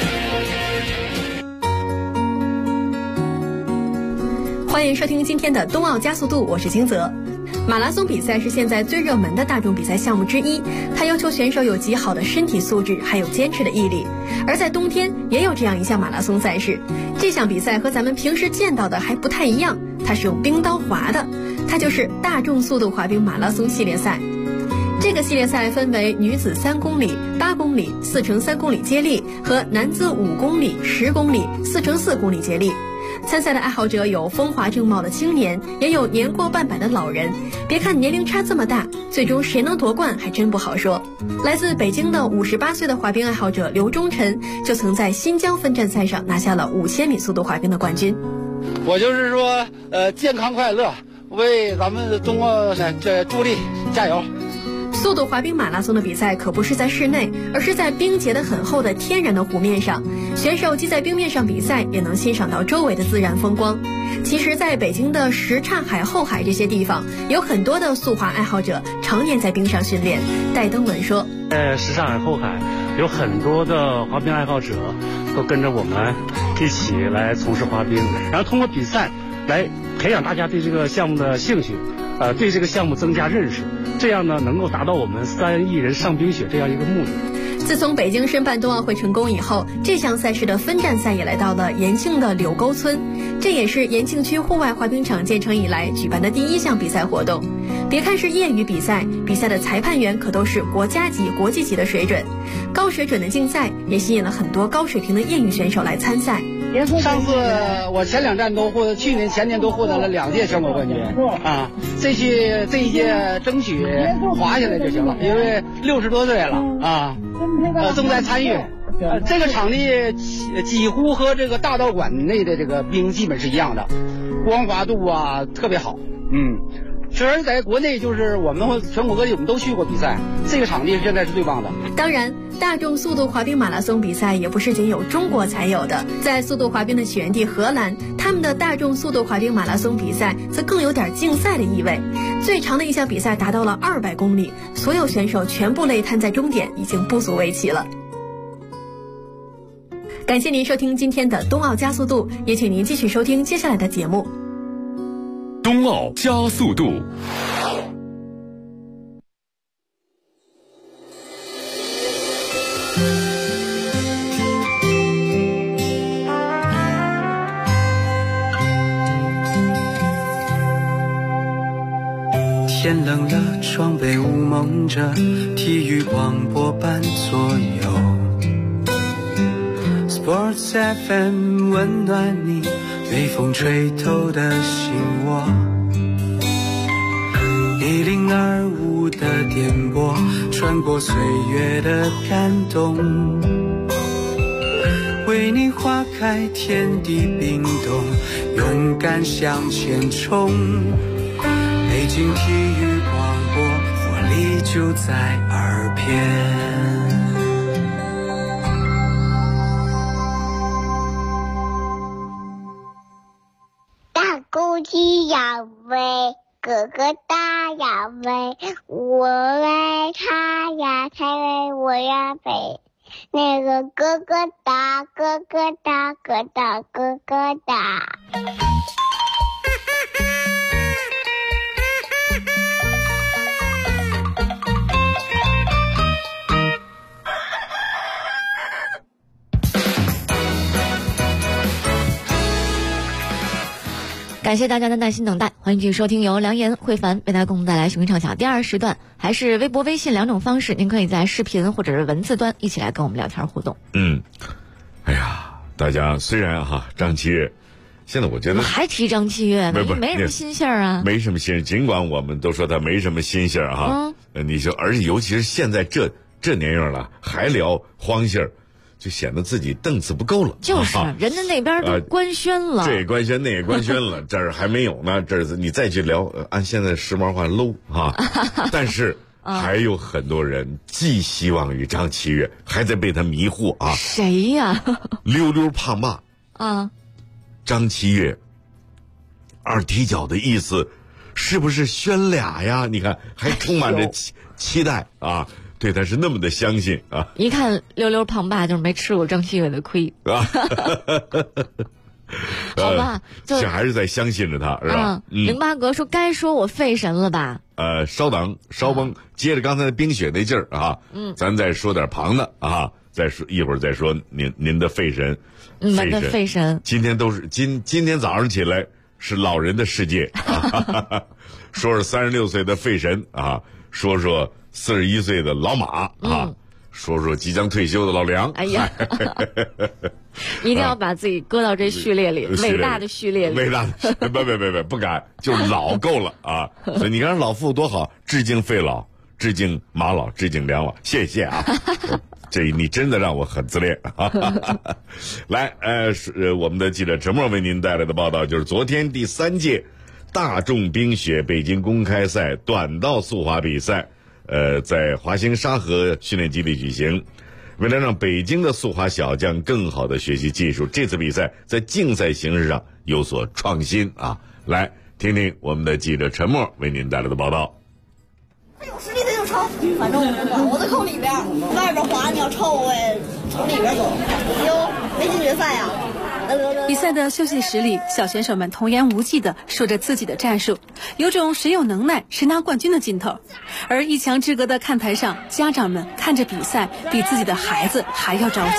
T: 欢迎收听今天的冬奥加速度，我是金泽。马拉松比赛是现在最热门的大众比赛项目之一，它要求选手有极好的身体素质，还有坚持的毅力。而在冬天也有这样一项马拉松赛事，这项比赛和咱们平时见到的还不太一样，它是用冰刀滑的，它就是大众速度滑冰马拉松系列赛。这个系列赛分为女子3公里、8公里、4×3公里接力和男子5公里、10公里、4×4公里接力。参赛的爱好者有风华正茂的青年，也有年过半百的老人。别看年龄差这么大，最终谁能夺冠还真不好说。来自北京的58岁的滑冰爱好者刘忠臣，就曾在新疆分站赛上拿下了5000米速度滑冰的冠军。
U: 我就是说，健康快乐，为咱们中国这助力，加油！
T: 速度滑冰马拉松的比赛可不是在室内，而是在冰结得很厚的天然的湖面上，选手既在冰面上比赛，也能欣赏到周围的自然风光。其实在北京的什刹海、后海这些地方，有很多的速滑爱好者常年在冰上训练。戴登文说，
V: 什刹海、后海有很多的滑冰爱好者都跟着我们一起来从事滑冰，然后通过比赛来培养大家对这个项目的兴趣，对这个项目增加认识，这样呢能够达到我们3亿人上冰雪这样一个目的。
T: 自从北京申办冬奥会成功以后，这项赛事的分站赛也来到了延庆的柳沟村，这也是延庆区户外滑冰场建成以来举办的第一项比赛活动。别看是业余比赛，比赛的裁判员可都是国家级、国际级的水准。高水准的竞赛也吸引了很多高水平的业余选手来参赛。
U: 上次我前2站都获得，去年前年都获得了2届全国冠军啊！这一届争取滑下来就行了，因为60多岁了啊，正在参与。这个场地几乎和这个大道馆内的这个冰基本是一样的，光滑度啊特别好。虽然在国内就是我们全国各地我们都去过比赛，这个场地现在是最棒的。
T: 当然，大众速度滑冰马拉松比赛也不是仅有中国才有的，在速度滑冰的起源地荷兰，他们的大众速度滑冰马拉松比赛则更有点竞赛的意味。最长的一项比赛达到了200公里，所有选手全部累瘫在终点，已经不足为奇了。感谢您收听今天的冬奥加速度，也请您继续收听接下来的节目。
K: 冬奥加速度。
B: 天冷了，窗被雾蒙着，体育广播伴左右。Sports FM 温暖你，被风吹透的心窝。1025的电波，穿过岁月的感动，为你划开天地冰冻，勇敢向前冲。北京体育广播，活力就在耳边。
H: 大公鸡要飞，哥哥大要飞，我爱他呀，他爱我呀飞。那个哥哥大，哥哥大，哥大哥哥大。
J: 感谢大家的耐心等待，欢迎继续收听由梁岩、慧凡为大家共同带来《雄鹰唱响》第2时段，还是微博、微信2种方式，您可以在视频或者是文字端一起来跟我们聊天互动。
A: 哎呀，大家虽然张启岳，现在我觉得
J: 还提张启岳呢，没什么新鲜啊，
A: 没什么新鲜。尽管我们都说他没什么新鲜你说，而且尤其是现在这年月了，还聊荒信儿。就显得自己档次不够了，
J: 就是人家那边都官宣了，
A: 这也官宣那也官宣了，这儿还没有呢，这儿你再去聊，按现在时髦话 low 但是还有很多人寄希望于张启岳，还在被他迷惑啊。
J: 谁呀？
A: 溜溜胖爸
J: 啊，
A: 张启岳二踢脚的意思是不是宣俩呀？你看还充满着期待啊。对他是那么的相信啊！
J: 一看溜溜胖爸就是没吃过张启岳的亏啊！好吧，就
A: 还是在相信着他，是吧
J: ？08哥说该说我费神了吧？
A: 稍等，稍绷，接着刚才的冰雪那劲儿啊，咱再说点旁的啊，再说一会儿再说您的费神，
J: 你们的费神，
A: 今天都是今天早上起来是老人的世界啊，说是36岁的费神啊，说41岁的老马啊，说即将退休的老梁。
J: 哎呀，一定要把自己搁到这序列里，伟大的序列里。
A: 伟大的，不敢，就是老够了啊！所以你看老傅多好，致敬费老，致敬马老，致敬梁老，谢谢啊！这你真的让我很自恋啊！来，我们的记者陈默为您带来的报道就是昨天第3届大众冰雪北京公开赛短道速滑比赛。在华兴沙河训练基地举行，为了让北京的速滑小将更好的学习技术，这次比赛在竞赛形式上有所创新啊！来听听我们的记者陈默为您带来的报道。
D: 有实力的就冲，反正我在扣里边，外边滑你要超我也从里边走。有没进决赛呀？
T: 比赛的休息室里，小选手们童言无忌地说着自己的战术，有种谁有能耐谁拿冠军的劲头。而一墙之隔的看台上，家长们看着比赛比自己的孩子还要着急。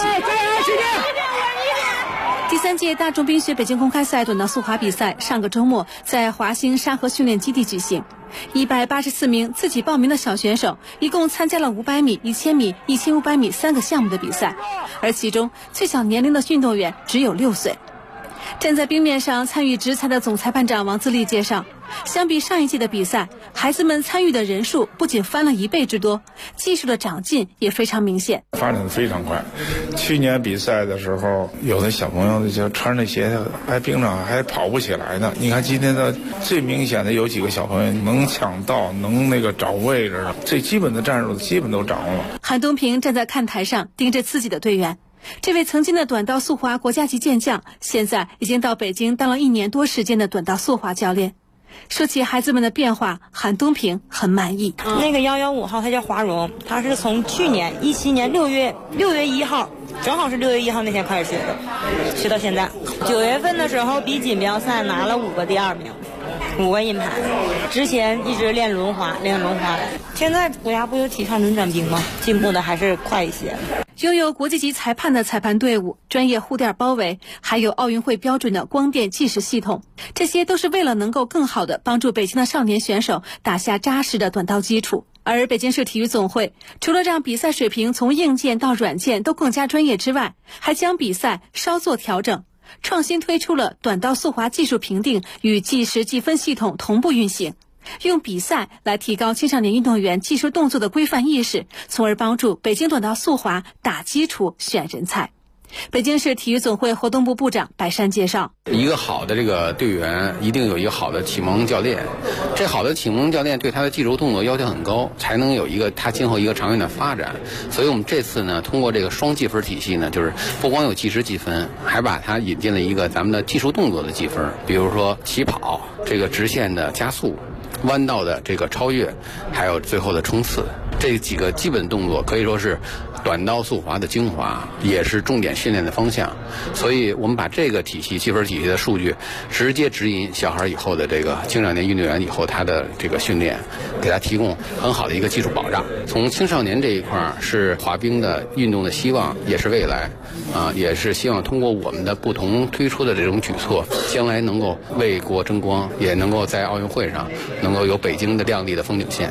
T: 第3届大众冰雪北京公开赛短道速滑比赛上个周末在华兴沙河训练基地举行。184名自己报名的小选手一共参加了500米、1000米、1500米3个项目的比赛，而其中最小年龄的运动员只有6岁。站在冰面上参与执裁的总裁判长王自立介绍，相比上一季的比赛，孩子们参与的人数不仅翻了1倍之多，技术的长进也非常明显，
E: 发展的非常快。去年比赛的时候，有的小朋友就穿着鞋在冰上还跑不起来呢。你看今天的最明显的有几个小朋友能抢道，能找位置的，最基本的战术基本都掌握了。
T: 韩东平站在看台上盯着自己的队员。这位曾经的短道速滑国家级健将，现在已经到北京当了1年多时间的短道速滑教练。说起孩子们的变化，韩东平很满意。
G: 那个115号他叫华荣，他是从去年17年6月1号，正好是6月1号那天开始学的，学到现在。9月份的时候比锦标赛拿了5个第2名，5个银牌。之前一直练轮滑的。现在国家不有体操轮转冰吗？进步的还是快一些。
T: 拥有国际级裁判的裁判队伍、专业护垫包围，还有奥运会标准的光电计时系统，这些都是为了能够更好地帮助北京的少年选手打下扎实的短道基础。而北京市体育总会除了让比赛水平从硬件到软件都更加专业之外，还将比赛稍作调整，创新推出了短道速滑技术评定与计时计分系统同步运行，用比赛来提高青少年运动员技术动作的规范意识，从而帮助北京短道速滑打基础选人才。北京市体育总会活动部部长白山介绍，
W: 一个好的这个队员一定有一个好的启蒙教练，这好的启蒙教练对他的技术动作要求很高，才能有一个他今后一个长远的发展。所以我们这次呢，通过这个双计分体系呢，就是不光有计时计分，还把它引进了一个咱们的技术动作的计分，比如说起跑、这个直线的加速、弯道的这个超越，还有最后的冲刺，这几个基本动作可以说是短道速滑的精华，也是重点训练的方向。所以我们把这个体系计分体系的数据直接指引小孩以后的这个青少年运动员以后他的这个训练，给他提供很好的一个技术保障。从青少年这一块是滑冰的运动的希望，也是未来也是希望通过我们的不同推出的这种举措，将来能够为国争光，也能够在奥运会上能够有北京的亮丽的风景线。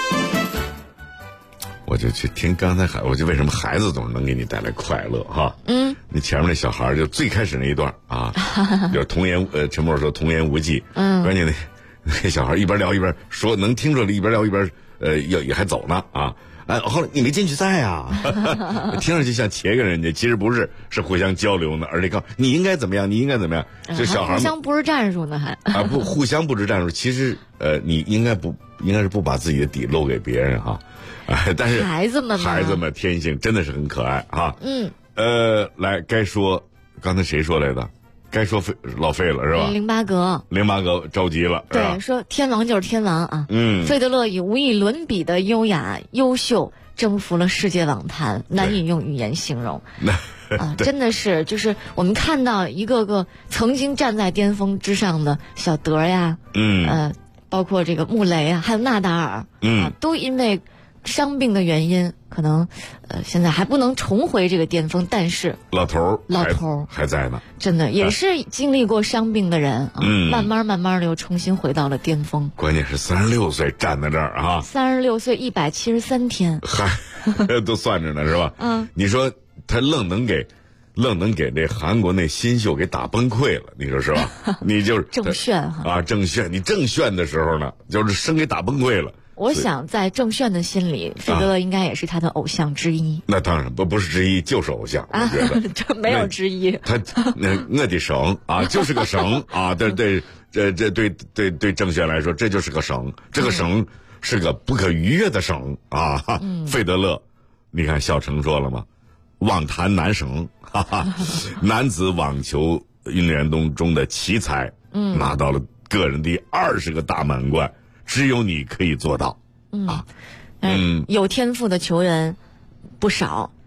A: 我就去听刚才我就为什么孩子总是能给你带来快乐哈？你前面那小孩就最开始那一段啊，就是童言陈默说童言无忌，关键那小孩一边聊一边说，能听出来一边聊一边也还走呢啊。后来你没进去赛啊，听上去像切给人家，其实不是，是互相交流呢，而且告你应该怎么样，你应该怎么样，就小孩
J: 互相布置战术呢，还
A: 不互相布置战术。其实你应该是不把自己的底露给别人哈，但是孩子们天性真的是很可爱哈。来该说刚才谁说来的？该说老费了是吧？
J: 淋巴格
A: 着急了，
J: 对，说天王就是天王啊。费德勒以无以伦比的优雅优秀征服了世界网坛，难以用语言形容。真的是，就是我们看到一个个曾经站在巅峰之上的小德呀，包括这个穆雷啊，还有纳达尔，都因为伤病的原因，可能现在还不能重回这个巅峰，但是
A: 老头
J: 还
A: 在呢，
J: 真的也是经历过伤病的人，慢慢的又重新回到了巅峰。
A: 关键是36岁站在这儿啊
J: ，36岁173天，
A: 都算着呢是吧？你说他愣能给这韩国那新秀给打崩溃了，你说是吧？你就是
J: 郑炫哈
A: 郑炫，你郑炫的时候呢，就是生给打崩溃了。
J: 我想在郑炫的心里，费德勒应该也是他的偶像之一。
A: 那当然不是之一，就是偶像。我觉得
J: 这没有之一。
A: 他我的神啊，就是个神啊！对郑炫来说，这就是个神，这个神是个不可逾越的神啊！费德勒，你看小程说了吗？网坛男神，男子网球运动员中的奇才，拿到了个人第20个大满贯。只有你可以做到，
J: 有天赋的球员不少，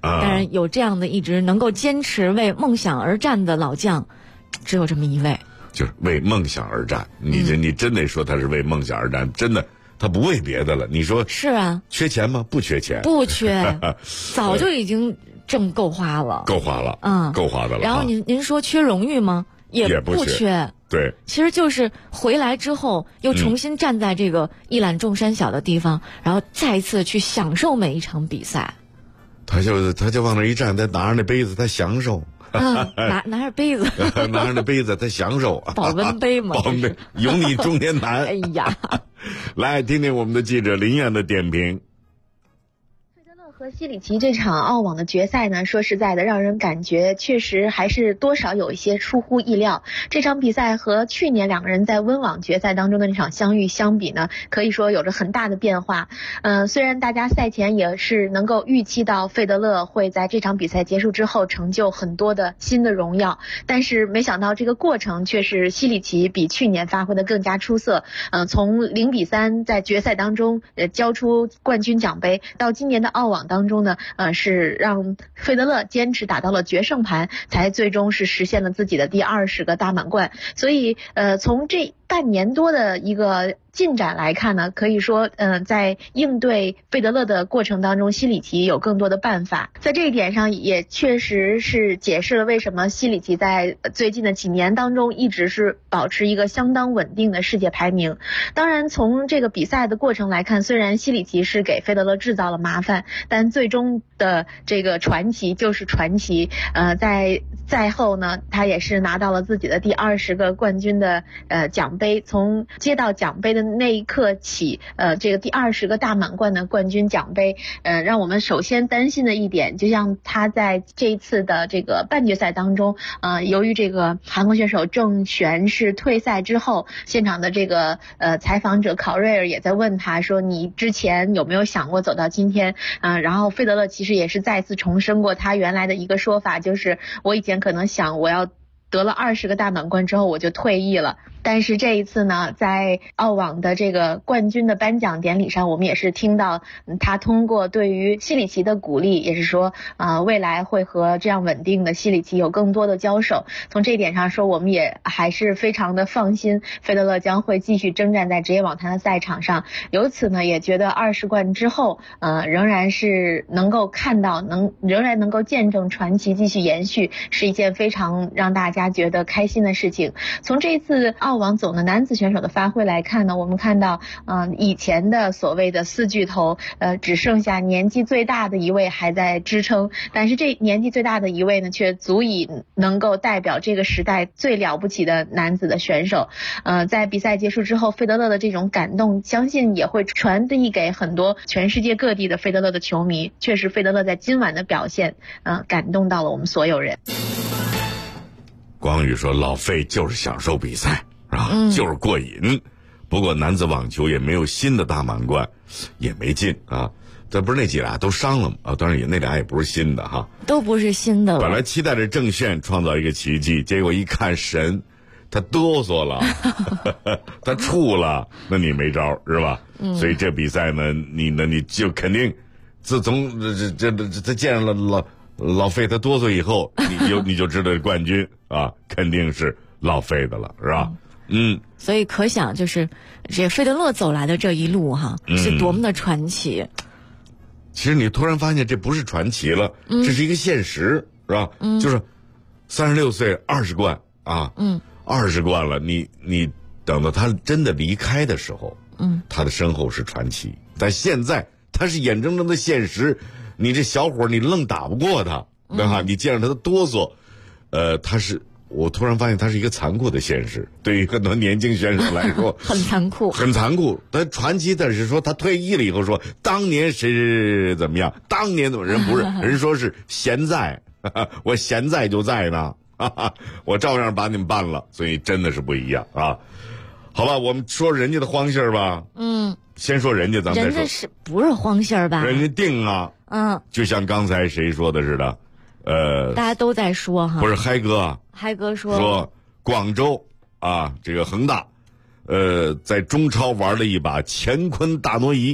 J: 当然有这样的一直能够坚持为梦想而战的老将，只有这么一位。
A: 就是为梦想而战，你真得说他是为梦想而战，真的他不为别的了。你说
J: 是啊？
A: 缺钱吗？不缺钱，
J: 不缺，早就已经挣够花了，
A: 够花了，够花的了。
J: 然后您说缺荣誉吗？也不缺。
A: 对，
J: 其实就是回来之后又重新站在这个一览众山小的地方，然后再一次去享受每一场比赛。
A: 他就往那一站，他拿着那杯子，他享受。
J: 拿着杯子，
A: 拿着那杯子，他享受。
J: 保温杯嘛，
A: 保温杯，有你中年男。
J: 哎呀，
A: 来听听我们的记者林燕的点评。
F: 和西里奇这场澳网的决赛呢，说实在的，让人感觉确实还是多少有一些出乎意料。这场比赛和去年两个人在温网决赛当中的那场相遇相比呢，可以说有着很大的变化。虽然大家赛前也是能够预期到费德勒会在这场比赛结束之后成就很多的新的荣耀，但是没想到这个过程却是西里奇比去年发挥的更加出色。从0-3在决赛当中交出冠军奖杯，到今年的澳网当中呢，是让费德勒坚持打到了决胜盘，才最终是实现了自己的第20个大满贯。所以从这半年多的一个进展来看呢，可以说在应对费德勒的过程当中，西里奇有更多的办法。在这一点上也确实是解释了为什么西里奇在最近的几年当中一直是保持一个相当稳定的世界排名。当然从这个比赛的过程来看，虽然西里奇是给费德勒制造了麻烦，但最终的这个传奇就是传奇。在赛后呢，他也是拿到了自己的第20个冠军的奖杯。从接到奖杯的那一刻起，这个第20个大满贯的冠军奖杯，让我们首先担心的一点，就像他在这一次的这个半决赛当中，由于这个韩国选手郑璇是退赛之后，现场的这个采访者考瑞尔也在问他说，你之前有没有想过走到今天？然后费德勒其实也是再次重申过他原来的一个说法，就是我以前可能想我要得了20个大满贯之后我就退役了。但是这一次呢，在澳网的这个冠军的颁奖典礼上，我们也是听到他通过对于西里奇的鼓励，也是说未来会和这样稳定的西里奇有更多的交手。从这一点上说，我们也还是非常的放心，费德勒将会继续征战在职业网坛的赛场上。由此呢，也觉得20冠之后仍然是能够看到仍然能够见证传奇继续延续，是一件非常让大家觉得开心的事情。从这一次澳网总的男子选手的发挥来看呢，我们看到以前的所谓的4巨头只剩下年纪最大的一位还在支撑，但是这年纪最大的一位呢，却足以能够代表这个时代最了不起的男子的选手。在比赛结束之后，费德勒的这种感动相信也会传递给很多全世界各地的费德勒的球迷。确实费德勒在今晚的表现感动到了我们所有人。
A: 光宇说老费就是享受比赛就是过瘾。不过男子网球也没有新的大满贯，也没进啊。这不是那几俩都伤了吗？当然那俩也不是新的哈，
J: 都不是新的了。
A: 本来期待着郑炫创造一个奇迹，结果一看神，他哆嗦了，他怵了，那你没招是吧？所以这比赛呢，你就肯定，自从这见上了老费他哆嗦以后，你就知道冠军肯定是老费的了，是吧？
J: 所以可想就是这费德勒走来的这一路是多么的传奇。
A: 其实你突然发现这不是传奇了，这是一个现实，是吧？就是36岁20冠20冠了，你等到他真的离开的时候，他的身后是传奇，但现在他是眼睁睁的现实，你这小伙你愣打不过他，你见着他的哆嗦，我突然发现它是一个残酷的现实，对于很多年轻选手来说
J: 很残酷，
A: 很残酷。但传奇的是说他退役了以后说当年谁怎么样，当年怎么人不是人说是现在我现在就在呢我照样把你们办了，所以真的是不一样啊。好吧，我们说人家的荒信儿吧。先说人家，咱们再说。
J: 人家是不是荒信儿吧？
A: 人家定啊。就像刚才谁说的似的，
J: 大家都在说
A: 不是嗨哥说广州这个恒大在中超玩了一把乾坤大挪移，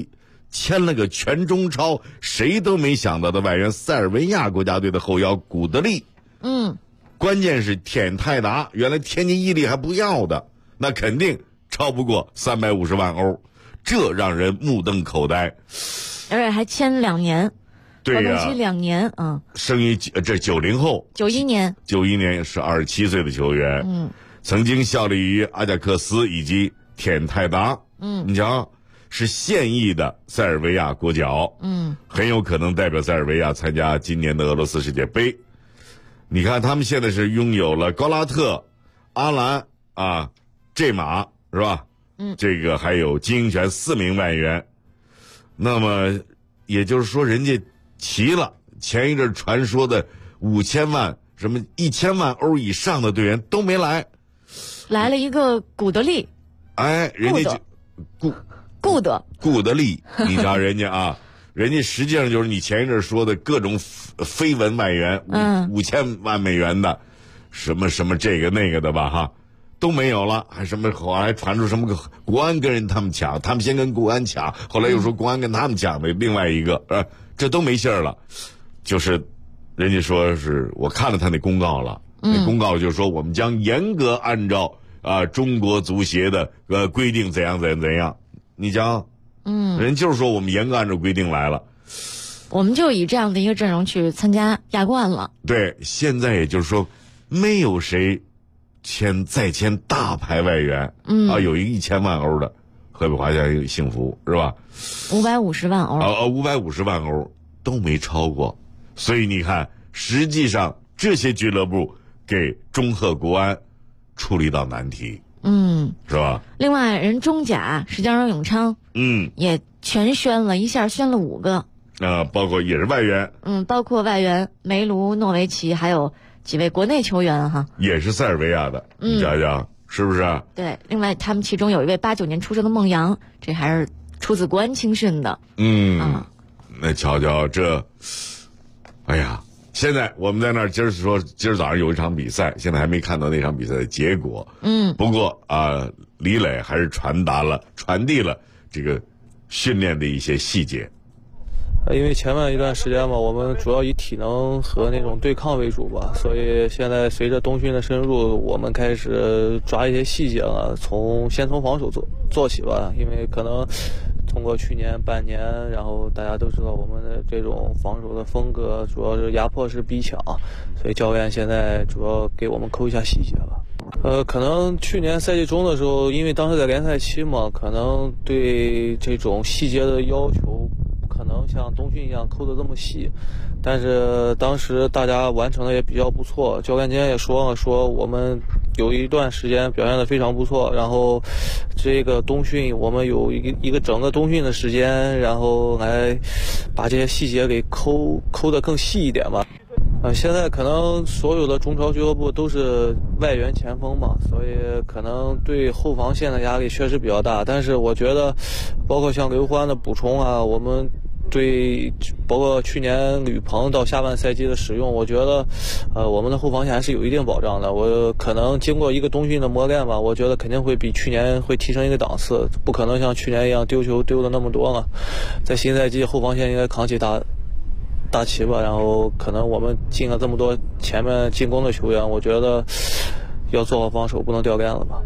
A: 签了个全中超谁都没想到的外援塞尔维亚国家队的后腰古德利。关键是田泰达原来天津伊利还不要的，那肯定超不过350万欧，这让人目瞪口呆。
J: 而且还签2年，
A: 对呀，
J: 合同期2年，
A: 生于这90后
J: ，91年
A: 是27岁的球员，曾经效力于阿贾克斯以及田泰达，你瞧，是现役的塞尔维亚国脚，很有可能代表塞尔维亚参加今年的俄罗斯世界杯。你看他们现在是拥有了高拉特、阿兰啊、这马是吧？这个还有经营权4名外援。那么也就是说人家齐了，前一阵传说的5000万什么1000万欧以上的队员都没来，
J: 来了一个古德利，
A: 人家就古德利，你瞧人家啊，人家实际上就是你前一阵说的各种绯闻外援，5000万美元的，什么什么这个那个的吧哈，都没有了，还什么后来传出什么国安跟他们抢，他们先跟国安抢，后来又说国安跟他们抢的另外一个，这都没信儿了。就是人家说是我看了他那公告了，那公告就是说我们将严格按照中国足协的规定怎样。你讲，人就是说我们严格按照规定来了，
J: 我们就以这样的一个阵容去参加亚冠了。
A: 对，现在也就是说，没有谁再签大牌外援，有一个1000万欧的，河北华夏幸福是吧
J: ？550万欧
A: ，550万欧都没超过，所以你看，实际上这些俱乐部给中赫国安出了一道难题。是吧？
J: 另外，人中甲石家庄永昌，也全宣了，一下宣了5个，
A: 包括也是外援，
J: 包括外援梅卢、诺维奇，还有几位国内球员哈，
A: 也是塞尔维亚的，你讲讲是不是？
J: 对，另外他们其中有一位89年出生的孟阳，这还是出自国安青训的，
A: 那瞧瞧这，哎呀。现在我们在那儿今儿早上有一场比赛，现在还没看到那场比赛的结果。不过李磊还是传递了这个训练的一些细节。
L: 因为前面一段时间嘛，我们主要以体能和那种对抗为主吧，所以现在随着冬训的深入，我们开始抓一些细节了，先从防守做起吧，因为可能通过去年半年，然后大家都知道我们的这种防守的风格主要是压迫式逼抢，所以教练现在主要给我们抠一下细节吧。可能去年赛季中的时候，因为当时在联赛期嘛，可能对这种细节的要求不可能像冬训一样抠得这么细，但是当时大家完成的也比较不错，教练今天也说了，说我们有一段时间表现得非常不错，然后这个冬训我们有一个整个冬训的时间，然后来把这些细节给抠得更细一点吧。现在可能所有的中超俱乐部都是外援前锋嘛，所以可能对后防线的压力确实比较大，但是我觉得包括像刘欢的补充啊，我们对包括去年吕鹏到下半赛季的使用，我觉得我们的后防线还是有一定保障的。我可能经过一个冬训的磨练吧，我觉得肯定会比去年会提升一个档次，不可能像去年一样丢球丢的那么多了。在新赛季后防线应该扛起大旗吧，然后可能我们进了这么多前面进攻的球员，我觉得要做好防守，不能掉链了吧。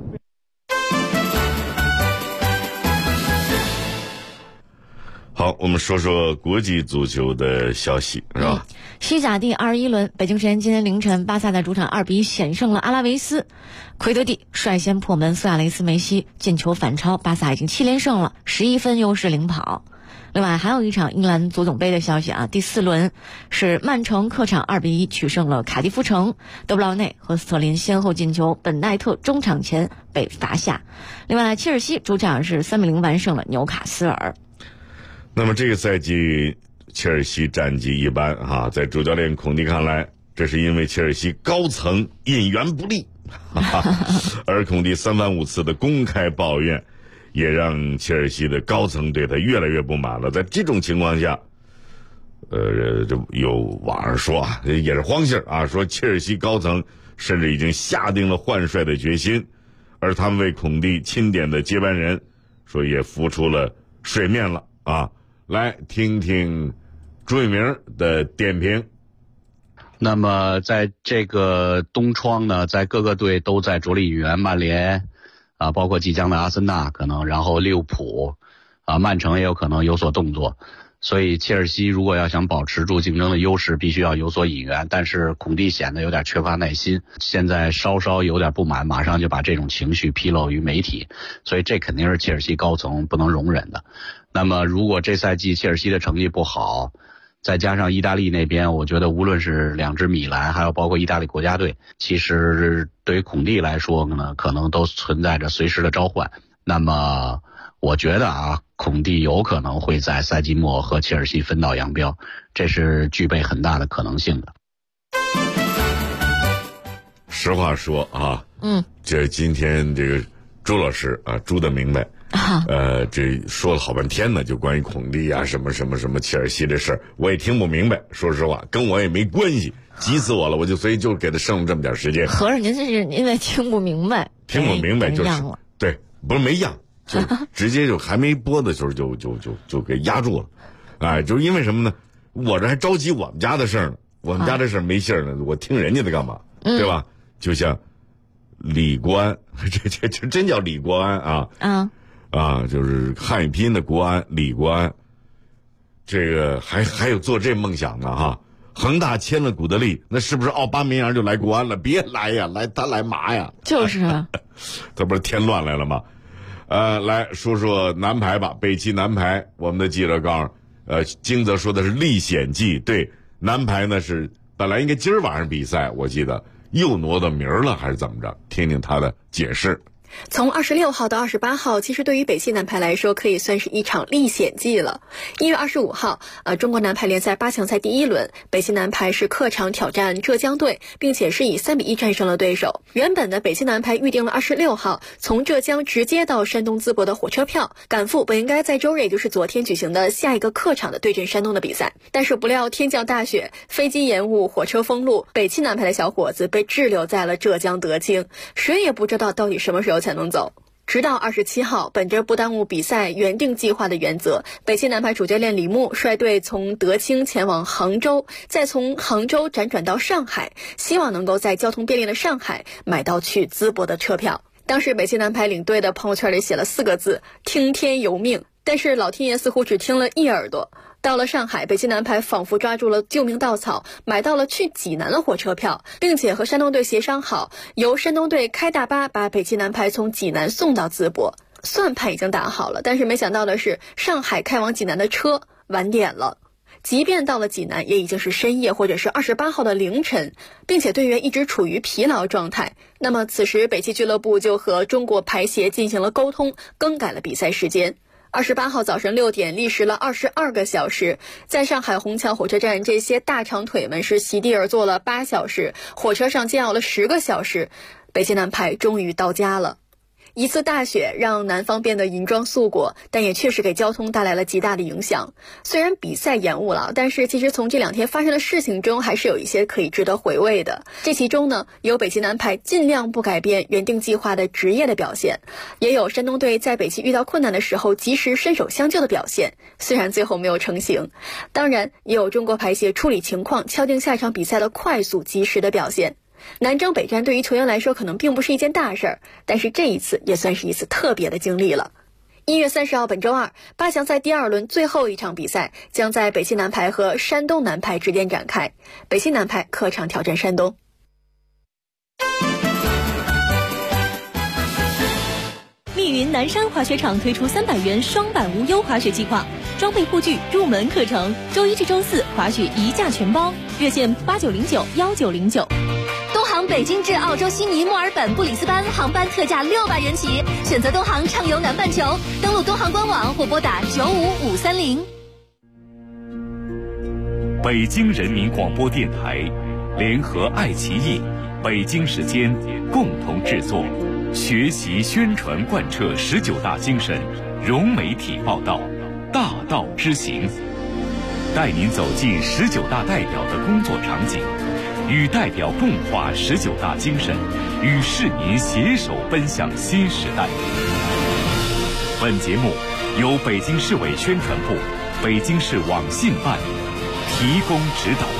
A: 好，我们说说国际足球的消息，是吧？
J: 西甲第21轮，北京时间今天凌晨，巴萨在主场2-1险胜了阿拉维斯，奎德蒂率先破门，苏亚雷斯、梅西进球反超，巴萨已经7连胜了，11分优势领跑。另外还有一场英格兰足总杯的消息第4轮是曼城客场2-1取胜了卡迪夫城，德布劳内和斯特林先后进球，本奈特中场前被罚下。另外切尔西主场是3-0完胜了纽卡斯尔。
A: 那么这个赛季切尔西战绩一般在主教练孔蒂看来，这是因为切尔西高层引援不利而孔蒂3番5次的公开抱怨也让切尔西的高层对他越来越不满了。在这种情况下，就有网上说也是荒信说切尔西高层甚至已经下定了换帅的决心，而他们为孔蒂钦点的接班人说也浮出了水面了啊，来听听朱一鸣的点评。
M: 那么在这个冬窗呢，在各个队都在着力引援，曼联啊，包括即将的阿森纳可能，然后利物浦啊，曼城也有可能有所动作。所以切尔西如果要想保持住竞争的优势，必须要有所引援，但是孔蒂显得有点缺乏耐心，现在稍稍有点不满，马上就把这种情绪披露于媒体，所以这肯定是切尔西高层不能容忍的。那么如果这赛季切尔西的成绩不好，再加上意大利那边，我觉得无论是2支米兰，还有包括意大利国家队，其实对于孔蒂来说呢，可能都存在着随时的召唤。那么我觉得啊，孔蒂有可能会在赛季末和切尔西分道扬镳，这是具备很大的可能性的。
A: 实话说啊，这今天这个朱老师啊，朱的明白。这说了好半天呢，就关于孔蒂啊，什么切尔西这事儿，我也听不明白。说实话，跟我也没关系，急死我了，所以就给他剩了这么点时间。
J: 合着您这是因为听不明白，
A: 听不明白就是对，不是没样，就直接就还没播的时候就给压住了。哎，就是因为什么呢？我这还着急我们家的事儿呢，我们家这事儿没信儿呢，我听人家的干嘛？对吧？就像李国安，这真叫李国安啊。就是汉语拼音的国安，李国安，这个还有做这梦想的哈。恒大签了古德利，那是不是奥巴梅扬就来国安了？别来呀，他来嘛呀？
J: 就是啊，
A: 他不是添乱来了吗？来说说男排吧，北汽男排，我们的记者告诉，金泽说的是历险记，对，男排呢是本来应该今儿晚上比赛，我记得又挪到明儿了，还是怎么着？听听他的解释。
T: 从26号到28号，其实对于北汽男排来说，可以算是一场历险记了。1月25号，中国男排联赛8强赛第1轮，北汽男排是客场挑战浙江队，并且是以3-1战胜了对手。原本的北汽男排预定了26号从浙江直接到山东淄博的火车票，赶赴本应该在周日，也就是昨天举行的下一个客场的对阵山东的比赛。但是不料天降大雪，飞机延误，火车封路，北汽男排的小伙子被滞留在了浙江德清，谁也不知道到底什么时候才能走。直到27号，本着不耽误比赛原定计划的原则，北汽男排主教练李牧率队从德清前往杭州，再从杭州辗转到上海，希望能够在交通便利的上海买到去淄博的车票。当时北汽男排领队的朋友圈里写了4个字：听天由命。但是老天爷似乎只听了一耳朵。到了上海，北汽男排仿佛抓住了救命稻草，买到了去济南的火车票，并且和山东队协商好，由山东队开大巴把北汽男排从济南送到淄博。算盘已经打好了，但是没想到的是，上海开往济南的车晚点了。即便到了济南，也已经是深夜或者是28号的凌晨，并且队员一直处于疲劳状态。那么此时北汽俱乐部就和中国排协进行了沟通，更改了比赛时间。28号早晨6点，历时了22个小时，在上海虹桥火车站，这些大长腿们是席地而坐了8小时，火车上煎熬了10个小时，北汽男排终于到家了。一次大雪让南方变得银装素裹，但也确实给交通带来了极大的影响。虽然比赛延误了，但是其实从这2天发生的事情中，还是有一些可以值得回味的。这其中呢，有北汽男排尽量不改变原定计划的职业的表现，也有山东队在北汽遇到困难的时候及时伸手相救的表现，虽然最后没有成型。当然，也有中国排协处理情况、敲定下一场比赛的快速及时的表现。南征北战对于球员来说可能并不是一件大事儿，但是这一次也算是一次特别的经历了。1月30号本周二，8强赛第2轮最后一场比赛将在北汽男排和山东男排之间展开，北汽男排客场挑战山东。
R: 密云南山滑雪场推出300元双板无忧滑雪计划，装备护具、入门课程，周1至周4滑雪一价全包，热线89091909。东航北京至澳洲悉尼、墨尔本、布里斯班航班特价600元起，选择东航畅游南半球，登录东航官网或拨打95530。
K: 北京人民广播电台联合爱奇艺、北京时间共同制作，学习宣传贯彻19大精神，融媒体报道，大道之行，带您走进19大代表的工作场景，与代表共话19大精神，与市民携手奔向新时代。本节目由北京市委宣传部、北京市网信办提供指导。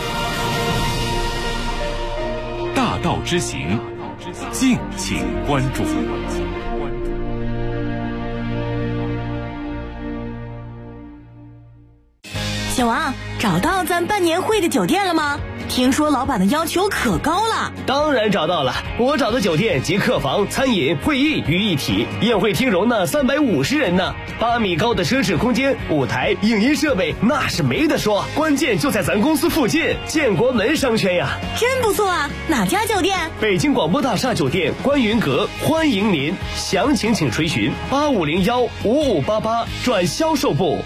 K: 大道之行，敬请关注。
I: 小王，找到咱办年会的酒店了吗？听说老板的要求可高了。
P: 当然找到了，我找的酒店集客房、餐饮、会议于一体，宴会厅容纳350人呢，8米高的奢侈空间，舞台、影音设备那是没得说，关键就在咱公司附近，建国门商圈呀。
I: 真不错啊，哪家酒店？
P: 北京广播大厦酒店观云阁，欢迎您，详情请垂询8501-5588转销售部。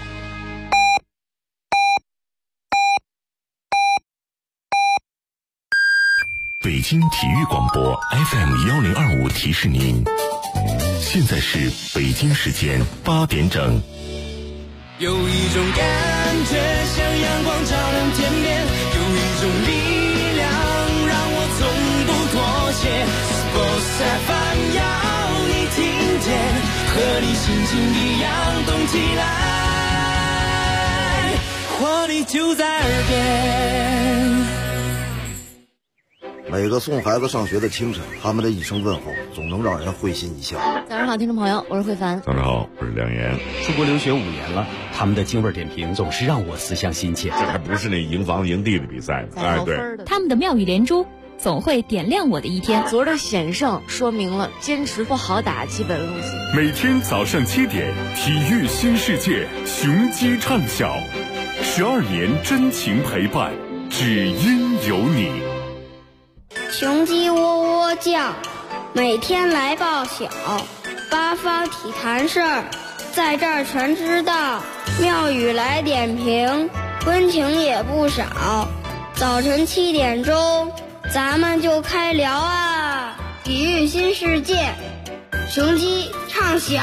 N: 北京体育广播 FM1025提示您，现在是北京时间8点整。
B: 有一种感觉像阳光照亮天边，有一种力量让我从不妥协。Sports FM 要你听见，和你心情一样动起来，活力就在耳边。
O: 每个送孩子上学的清晨，他们的一声问候总能让人会心一笑。
J: 早上好，听众朋友，我是慧凡。
A: 早上好，我是梁岩。
X: 出国留学5年了，他们的京味点评总是让我思乡心切。
A: 这还不是那营房营地的比赛，
J: 哎，对，
R: 他们的妙语连珠总会点亮我的一天。
J: 昨儿的险胜说明了坚持不好打基本路线。
N: 每天早上7点，体育新世界，雄鸡唱晓，12年真情陪伴，只因有你。
H: 雄鸡喔喔叫，每天来报晓，八方体坛事儿，在这儿全知道。妙语来点评，温情也不少。早晨7点钟，咱们就开聊啊！体育新世界，雄鸡唱晓。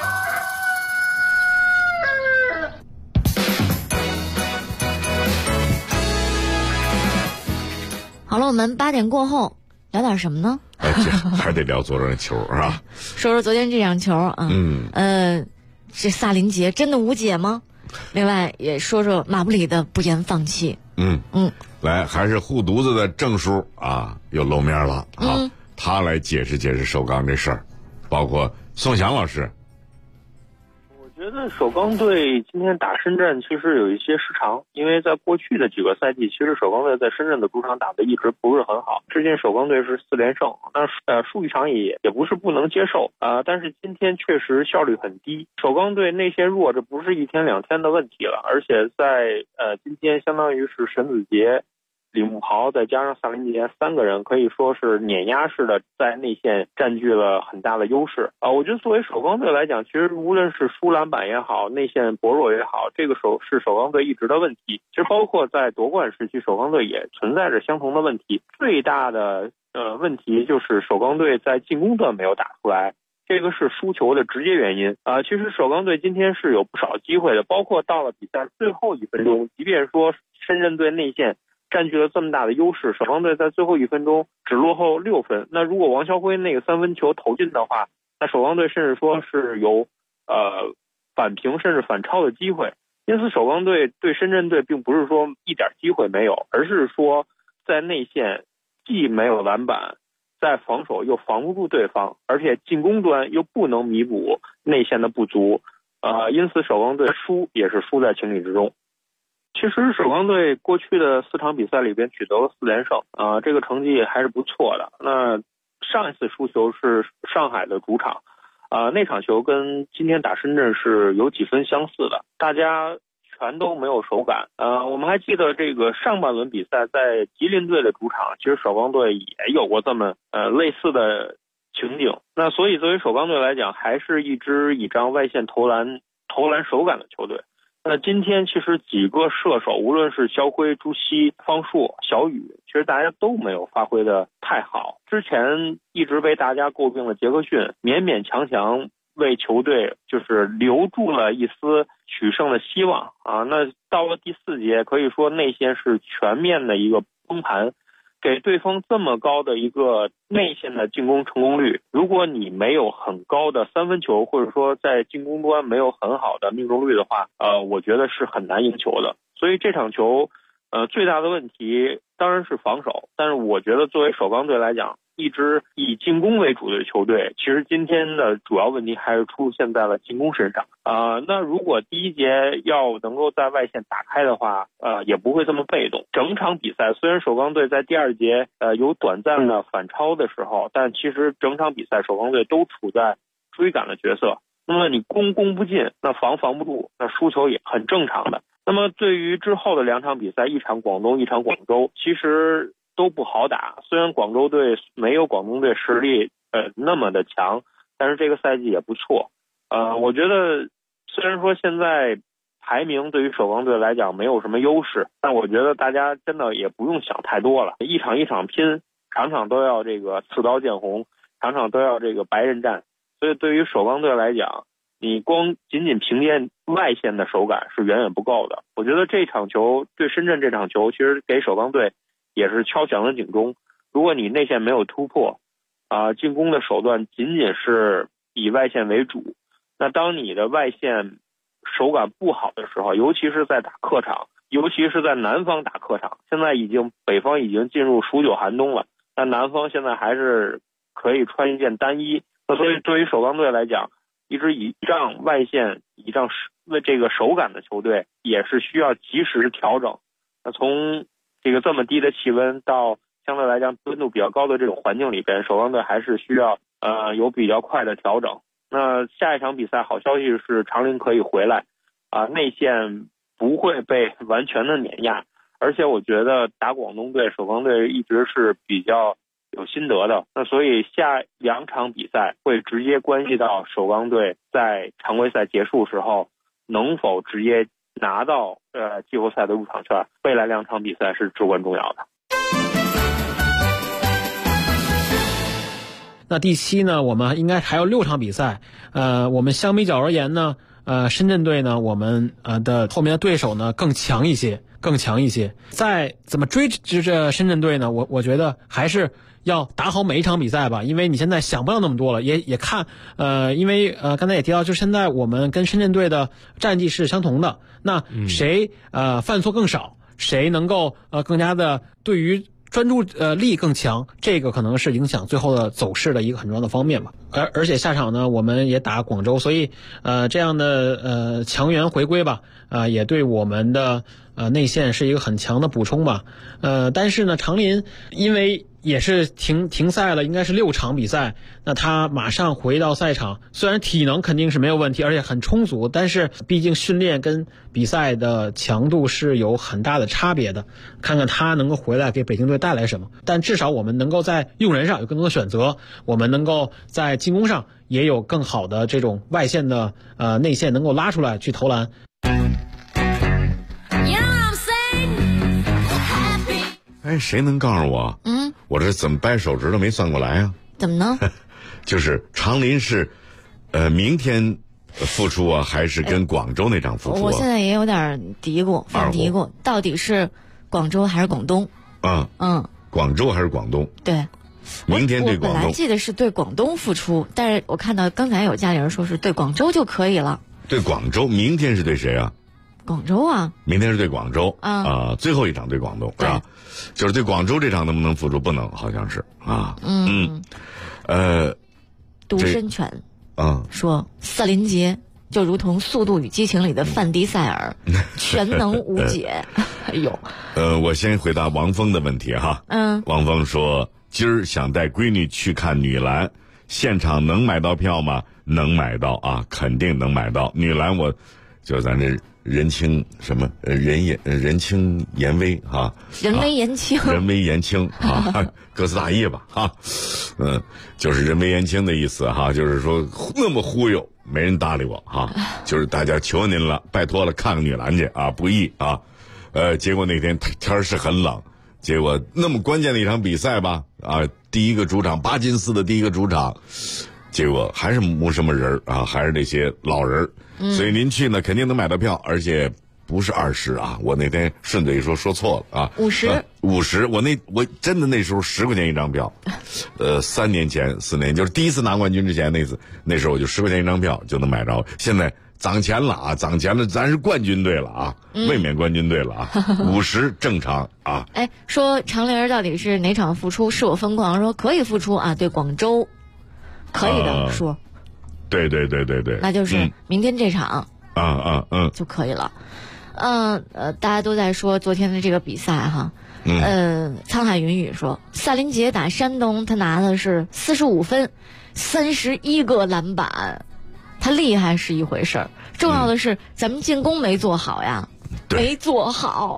J: 好了，我们8点过后聊点什么呢？
A: 还得聊昨天的球是吧？
J: 说说昨天这场球啊。这萨林杰真的无解吗？另外也说说马布里的不言放弃。
A: 来，还是护犊子的郑叔啊，又露面了啊。他来解释解释首钢这事儿，包括宋翔老师。
Y: 我觉得首钢队今天打深圳其实有一些失常，因为在过去的几个赛季，其实首钢队在深圳的主场打的一直不是很好。之前首钢队是4连胜，那输一场也不是不能接受但是今天确实效率很低。首钢队内线弱，这不是1天2天的问题了，而且在今天相当于是沈子杰、李慕豪再加上萨林杰3个人可以说是碾压式的在内线占据了很大的优势我觉得作为首钢队来讲，其实无论是输篮板也好，内线薄弱也好，这个是首钢队一直的问题。其实包括在夺冠时期，首钢队也存在着相同的问题。最大的问题就是首钢队在进攻端没有打出来，这个是输球的直接原因其实首钢队今天是有不少机会的，包括到了比赛最后1分钟，即便说深圳队内线占据了这么大的优势，首钢队在最后1分钟只落后6分。那如果王晓辉那个3分球投进的话，那首钢队甚至说是有反平甚至反超的机会。因此首钢队对深圳队并不是说一点机会没有，而是说在内线既没有篮板，在防守又防不住对方，而且进攻端又不能弥补内线的不足因此首钢队输也是输在情理之中。其实首钢队过去的4场比赛里边取得了4连胜这个成绩还是不错的。那上一次输球是上海的主场那场球跟今天打深圳是有几分相似的，大家全都没有手感我们还记得这个上半轮比赛在吉林队的主场，其实首钢队也有过这么类似的情景。那所以作为首钢队来讲，还是一支倚仗外线投篮手感的球队。那今天其实几个射手，无论是肖辉、朱熹、方硕、小雨，其实大家都没有发挥的太好。之前一直被大家诟病的杰克逊勉勉强强为球队就是留住了一丝取胜的希望那到了第4节，可以说内线是全面的一个崩盘。 给对方这么高的一个内线的进攻成功率，如果你没有很高的三分球，或者说在进攻端没有很好的命中率的话，我觉得是很难赢球的。所以这场球，最大的问题当然是防守，但是我觉得作为首钢队来讲，一支以进攻为主的球队，其实今天的主要问题还是出现在了进攻身上。那如果第一节要能够在外线打开的话，也不会这么被动。整场比赛虽然首钢队在第二节有短暂的反超的时候，但其实整场比赛首钢队都处在追赶的角色。那么你攻不进，那防不住，那输球也很正常的。那么对于之后的2场比赛，一场广东，一场广州，其实都不好打。虽然广州队没有广东队实力那么的强，但是这个赛季也不错。我觉得虽然说现在排名对于首钢队来讲没有什么优势，但我觉得大家真的也不用想太多了，一场一场拼，场场都要这个刺刀见红，场场都要这个白刃战。所以对于首钢队来讲，你光仅凭借外线的手感是远远不够的。我觉得这场球对深圳这场球，其实给首钢队也是敲响了警钟。如果你内线没有突破，进攻的手段仅是以外线为主，那当你的外线手感不好的时候，尤其是在打客场，尤其是在南方打客场，现在北方已经进入数9寒冬了，但南方现在还是可以穿一件单衣。那所以对于首钢队来讲，一支倚仗外线、倚仗这个手感的球队，也是需要及时调整。那从这么低的气温到相对来讲温度比较高的这种环境里边，首钢队还是需要有比较快的调整。那下一场比赛好消息是长林可以回来，内线不会被完全的碾压，而且我觉得打广东队，首钢队一直是比较有心得的。那所以下2场比赛会直接关系到首钢队在常规赛结束时候能否直接拿到季后赛的入场券，未来2场比赛是至关重要的。
C: 那第7呢，我们应该还有6场比赛。我们相比较而言呢，深圳队呢，我们的后面的对手呢更强一些。再怎么追这深圳队呢？我觉得还是要打好每一场比赛吧，因为你现在想不了那么多了，也看因为刚才也提到，就现在我们跟深圳队的战绩是相同的，那谁犯错更少，谁能够更加的对于专注力更强，这个可能是影响最后的走势的一个很重要的方面吧。而且下场呢，我们也打广州，所以这样的强援回归吧，也对我们的内线是一个很强的补充吧。但是呢，长林因为也是停赛了，应该是6场比赛，那他马上回到赛场，虽然体能肯定是没有问题，而且很充足，但是毕竟训练跟比赛的强度是有很大的差别的，看看他能够回来给北京队带来什么。但至少我们能够在用人上有更多的选择，我们能够在进攻上也有更好的这种外线的内线能够拉出来去投篮。
A: 哎，谁能告诉我？我这怎么掰手指头没算过来啊？
J: 怎么呢？
A: 就是长林是，明天复出啊，还是跟广州那场复出啊？
J: 我现在也有点嘀咕，到底是广州还是广东？
A: 广州还是广东？
J: 对，
A: 明天对广东。
J: 我本来记得是对广东复出，但是我看到刚才有家里人说是对广州就可以了。
A: 对广州，明天是对谁啊？
J: 广州啊，
A: 明天是对广州最后一场对广东是吧？就是对广州这场能不能复出？不能，好像是啊。
J: 独身犬说瑟林杰就如同《速度与激情》里的范迪塞尔，全能无解。哎呦，
A: 我先回答王峰的问题哈。王峰说今儿想带闺女去看女篮，现场能买到票吗？能买到啊，肯定能买到。女篮就咱这人轻什么人轻言微哈，
J: 人微言轻
A: 啊，歌词大意吧哈，就是人微言轻的意思哈，就是说那么忽悠没人搭理我哈，就是大家求您了，拜托了，看看女篮去啊，不易啊，结果那天天是很冷，结果那么关键的一场比赛吧第一个主场巴金斯的第一个主场，结果还是没什么人啊，还是那些老人。所以您去呢肯定能买到票，而且不是20啊，我那天顺嘴说错了啊，50，我真的那时候10块钱一张票，3年前4年就是第一次拿冠军之前那时候我就10块钱一张票就能买着，现在涨钱了，咱是冠军队了啊，卫冕冠军队了啊，50正常啊。
J: 哎，说长林到底是哪场复出？是我疯狂说可以复出啊，对广州，可以的说。
A: 对，
J: 那就是明天这场就可以了。大家都在说昨天的这个比赛哈，沧海云雨说赛林杰打山东，他拿的是45分，31个篮板，他厉害是一回事儿，重要的是咱们进攻没做好呀，没做好。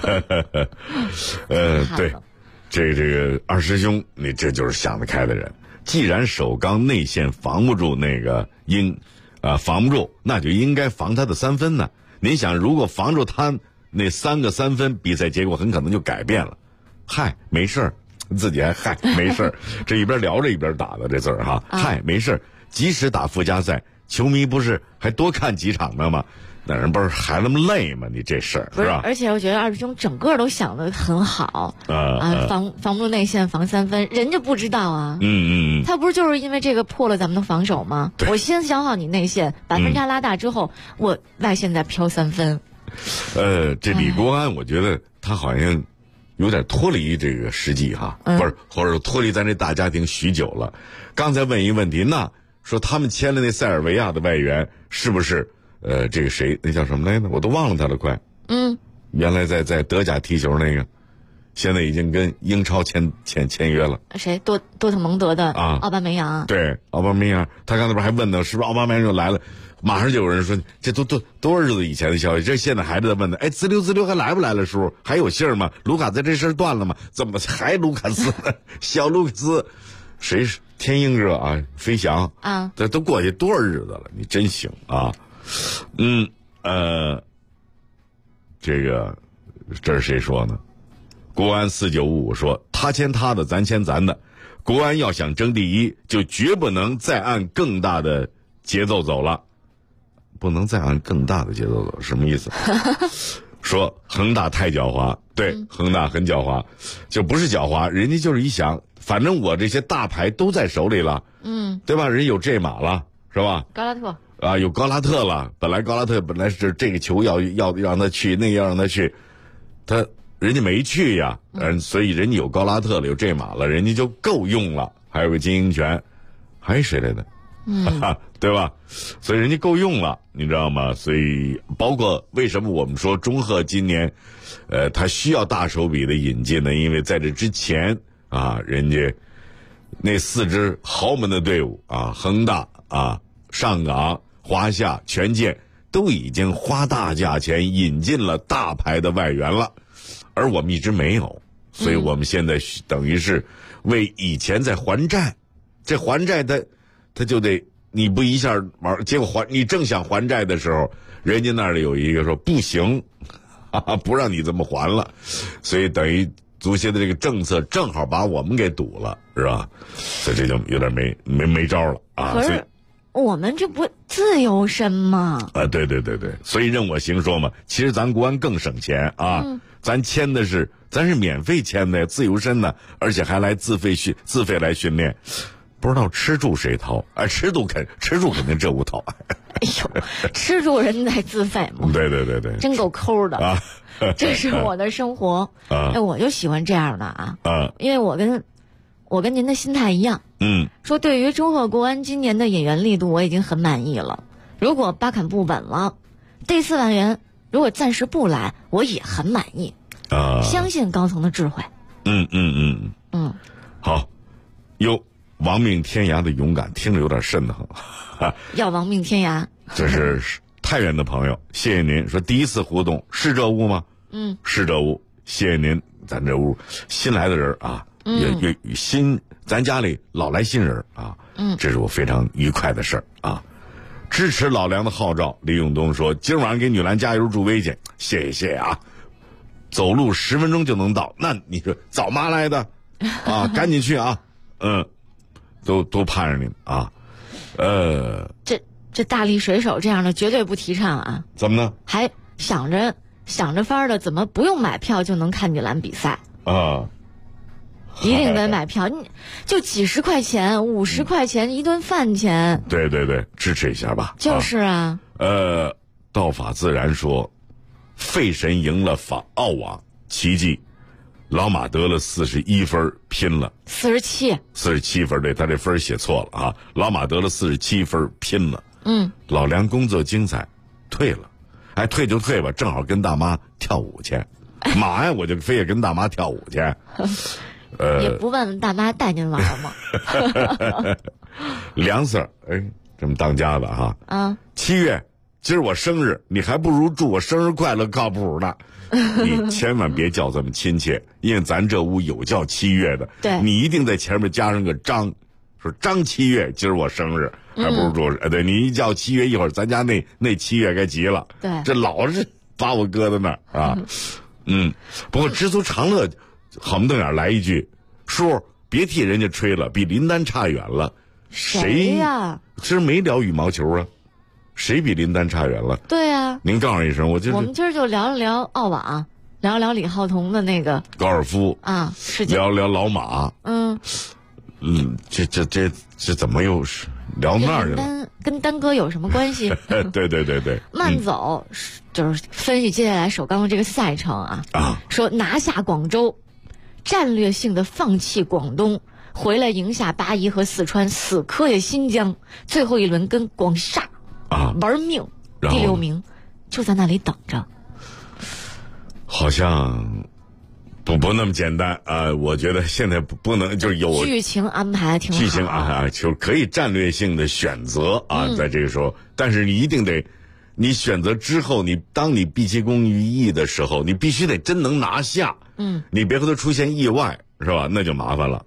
A: 对，这个二师兄，你这就是想得开的人。既然首钢内线防不住那个防不住，那就应该防他的3分呢。您想，如果防住他那3个3分，比赛结果很可能就改变了。嗨，没事儿，自己还嗨没事儿，这一边聊着一边打的这字儿哈，嗨没事儿。即使打附加赛，球迷不是还多看几场呢吗？那人不是还那么累吗？你这事儿是吧？
J: 而且我觉得二师兄整个都想得很好防不住内线，防3分，人家不知道啊。他不是就是因为这个破了咱们的防守吗？我先想好你内线，把分差拉大之后，我外线再飘3分。
A: 这李国安，我觉得他好像有点脱离这个实际哈，不是，或者脱离咱这大家庭许久了。刚才问一问题，那说他们签了那塞尔维亚的外援，是不是？这个谁，那叫什么来着？我都忘了他了，快。原来在德甲踢球那个，现在已经跟英超签约了。
J: 谁？多特蒙德的奥巴梅扬。
A: 对，奥巴梅扬，他刚才不是还问呢，是不是奥巴梅扬又来了？马上就有人说，这都多少日子以前的消息，这现在还在问呢。哎，自流还来不来了？叔还有信儿吗？卢卡斯这事儿断了吗？怎么还卢卡斯呢？小卢卡斯，谁是天鹰哥啊？飞翔啊？这都过去多少日子了？你真行啊！这是谁说呢？国安4955说，他签他的，咱签咱的。国安要想争第一，就绝不能再按更大的节奏走了。不能再按更大的节奏走，什么意思？说恒大太狡猾，对，恒大很狡猾，就不是狡猾，人家就是一想，反正我这些大牌都在手里了，对吧？人有这马了，是吧？
J: 高拉特。
A: 有高拉特了，高拉特本来是这个球要让他去，那个要让他去，人家没去呀，所以人家有高拉特了，有这马了，人家就够用了，还有个金英权，还是谁来的？对吧？所以人家够用了，你知道吗？所以包括为什么我们说中赫今年，他需要大手笔的引进呢？因为在这之前人家那4支豪门的队伍恒大上港、华夏、权健都已经花大价钱引进了大牌的外援了，而我们一直没有，所以我们现在等于是为以前在还债。这还债他就得你不一下玩，结果你正想还债的时候，人家那里有一个说不行，不让你这么还了，所以等于足协的这个政策正好把我们给堵了，是吧？所以这就有点没招了啊。
J: 所以我们这不自由身吗？
A: 对，所以任我行说嘛，其实咱国安更省钱啊，咱是免费签的自由身呢，而且还来自费来训练。不知道吃住谁掏？吃住肯定这屋掏。
J: 哎呦，吃住人得自费吗？
A: 对，
J: 真够抠的啊！这是我的生活我就喜欢这样的因为我跟您的心态一样。说对于中赫国安今年的引援力度，我已经很满意了。如果巴坎不稳了，第4外援如果暂时不来，我也很满意。相信高层的智慧。
A: 好，亡命天涯的勇敢，听着有点瘆得慌。
J: 要亡命天涯，
A: 这是太原的朋友，谢谢您说第一次互动是这屋吗？是这屋，谢谢您。咱这屋新来的人也咱家里老来新人这是我非常愉快的事儿支持老梁的号召，李永东说今晚上给女篮加油助威去，谢谢走路10分钟就能到，那你说早妈来的赶紧去都盼着你
J: 这大力水手这样的绝对不提倡
A: 怎么呢？
J: 想着法儿的，怎么不用买票就能看女篮比赛
A: 啊？
J: 一定得买票，你就几十块钱、50块钱一顿饭钱。
A: 对对对，支持一下吧。
J: 就是啊。
A: 道法自然说，费神赢了澳网，奇迹。老马得了41分，拼了。47分，对，他这分写错了啊。老马得了47分，拼了。老梁工作精彩，退了。哎，退就退吧，正好跟大妈跳舞去。马呀，我就非得跟大妈跳舞去。
J: 也不问大妈带您玩吗？
A: 梁 Sir， 哎，这么当家的哈。7月，今儿我生日，你还不如祝我生日快乐靠谱呢。你千万别叫这么亲切，因为咱这屋有叫7月的。
J: 对，
A: 你一定在前面加上个张，说张7月，今儿我生日，还不如祝。对，你一叫7月，一会儿咱家那7月该急了。
J: 对，
A: 这老是把我搁在那儿啊。不过知足常乐。横瞪眼来一句，叔别替人家吹了，比林丹差远了。
J: 谁呀？
A: 今儿没聊羽毛球啊，谁比林丹差远了？
J: 对啊，
A: 您告诉一声，我
J: 们今儿就聊聊澳网，聊聊李浩彤的那个
A: 高尔夫
J: 啊，
A: 聊聊老马。这怎么又是聊那儿去了？
J: 跟丹哥有什么关系？
A: 对。
J: 慢走就是分析接下来首钢的这个赛程啊，说拿下广州。战略性的放弃广东，回来赢下巴宜和四川，死磕下新疆，最后一轮跟广厦玩命，第6名就在那里等着。
A: 好像不那么简单啊！我觉得现在不能就是有
J: 剧情安排挺好，
A: 剧情安排就可以战略性的选择啊，在这个时候，但是你一定得，你选择之后，当你毕其功于一役的时候，你必须得真能拿下。你别和他出现意外，是吧？那就麻烦了。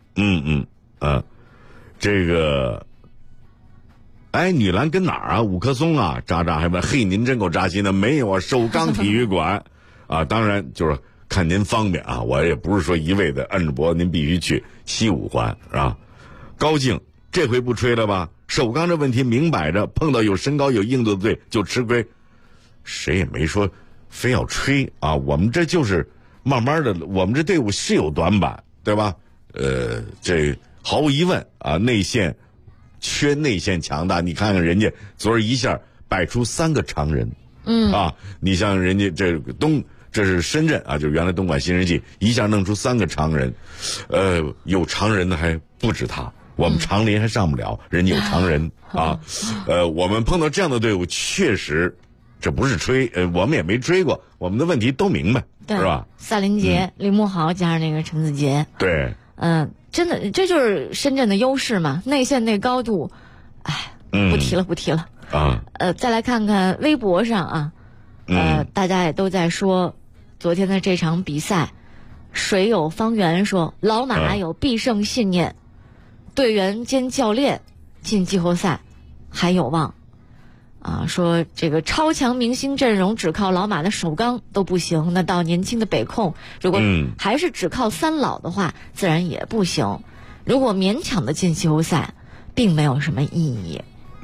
A: 这个，哎，女篮跟哪儿啊？五棵松啊，渣还问，嘿，您真够扎心的。没有啊，首钢体育馆啊，当然就是看您方便啊，我也不是说一味的摁着脖子您必须去西五环，是吧？高兴，这回不吹了吧？首钢这问题明摆着，碰到有身高有硬度的队就吃亏，谁也没说非要吹啊。我们这就是慢慢的，我们这队伍是有短板，对吧？这毫无疑问啊，内线缺内线强大。你看看人家昨儿一下摆出3个常人，你像人家这是深圳啊，就原来东莞新世纪一下弄出3个常人，有常人的还不止他，我们长林还上不了，人家有常人啊。我们碰到这样的队伍，确实这不是吹，我们也没追过，我们的问题都明白，是吧？
J: 萨林杰、李慕豪加上那个陈子杰，
A: 对，
J: 真的这就是深圳的优势嘛，内线那高度，不提了
A: 啊。
J: 再来看看微博上啊，大家也都在说昨天的这场比赛，水友方圆说老马有必胜信念，队员兼教练进季后赛还有望。说这个超强明星阵容只靠老马的首钢都不行，那到年轻的北控，如果还是只靠3老的话，自然也不行。如果勉强的进季后赛，并没有什么意义。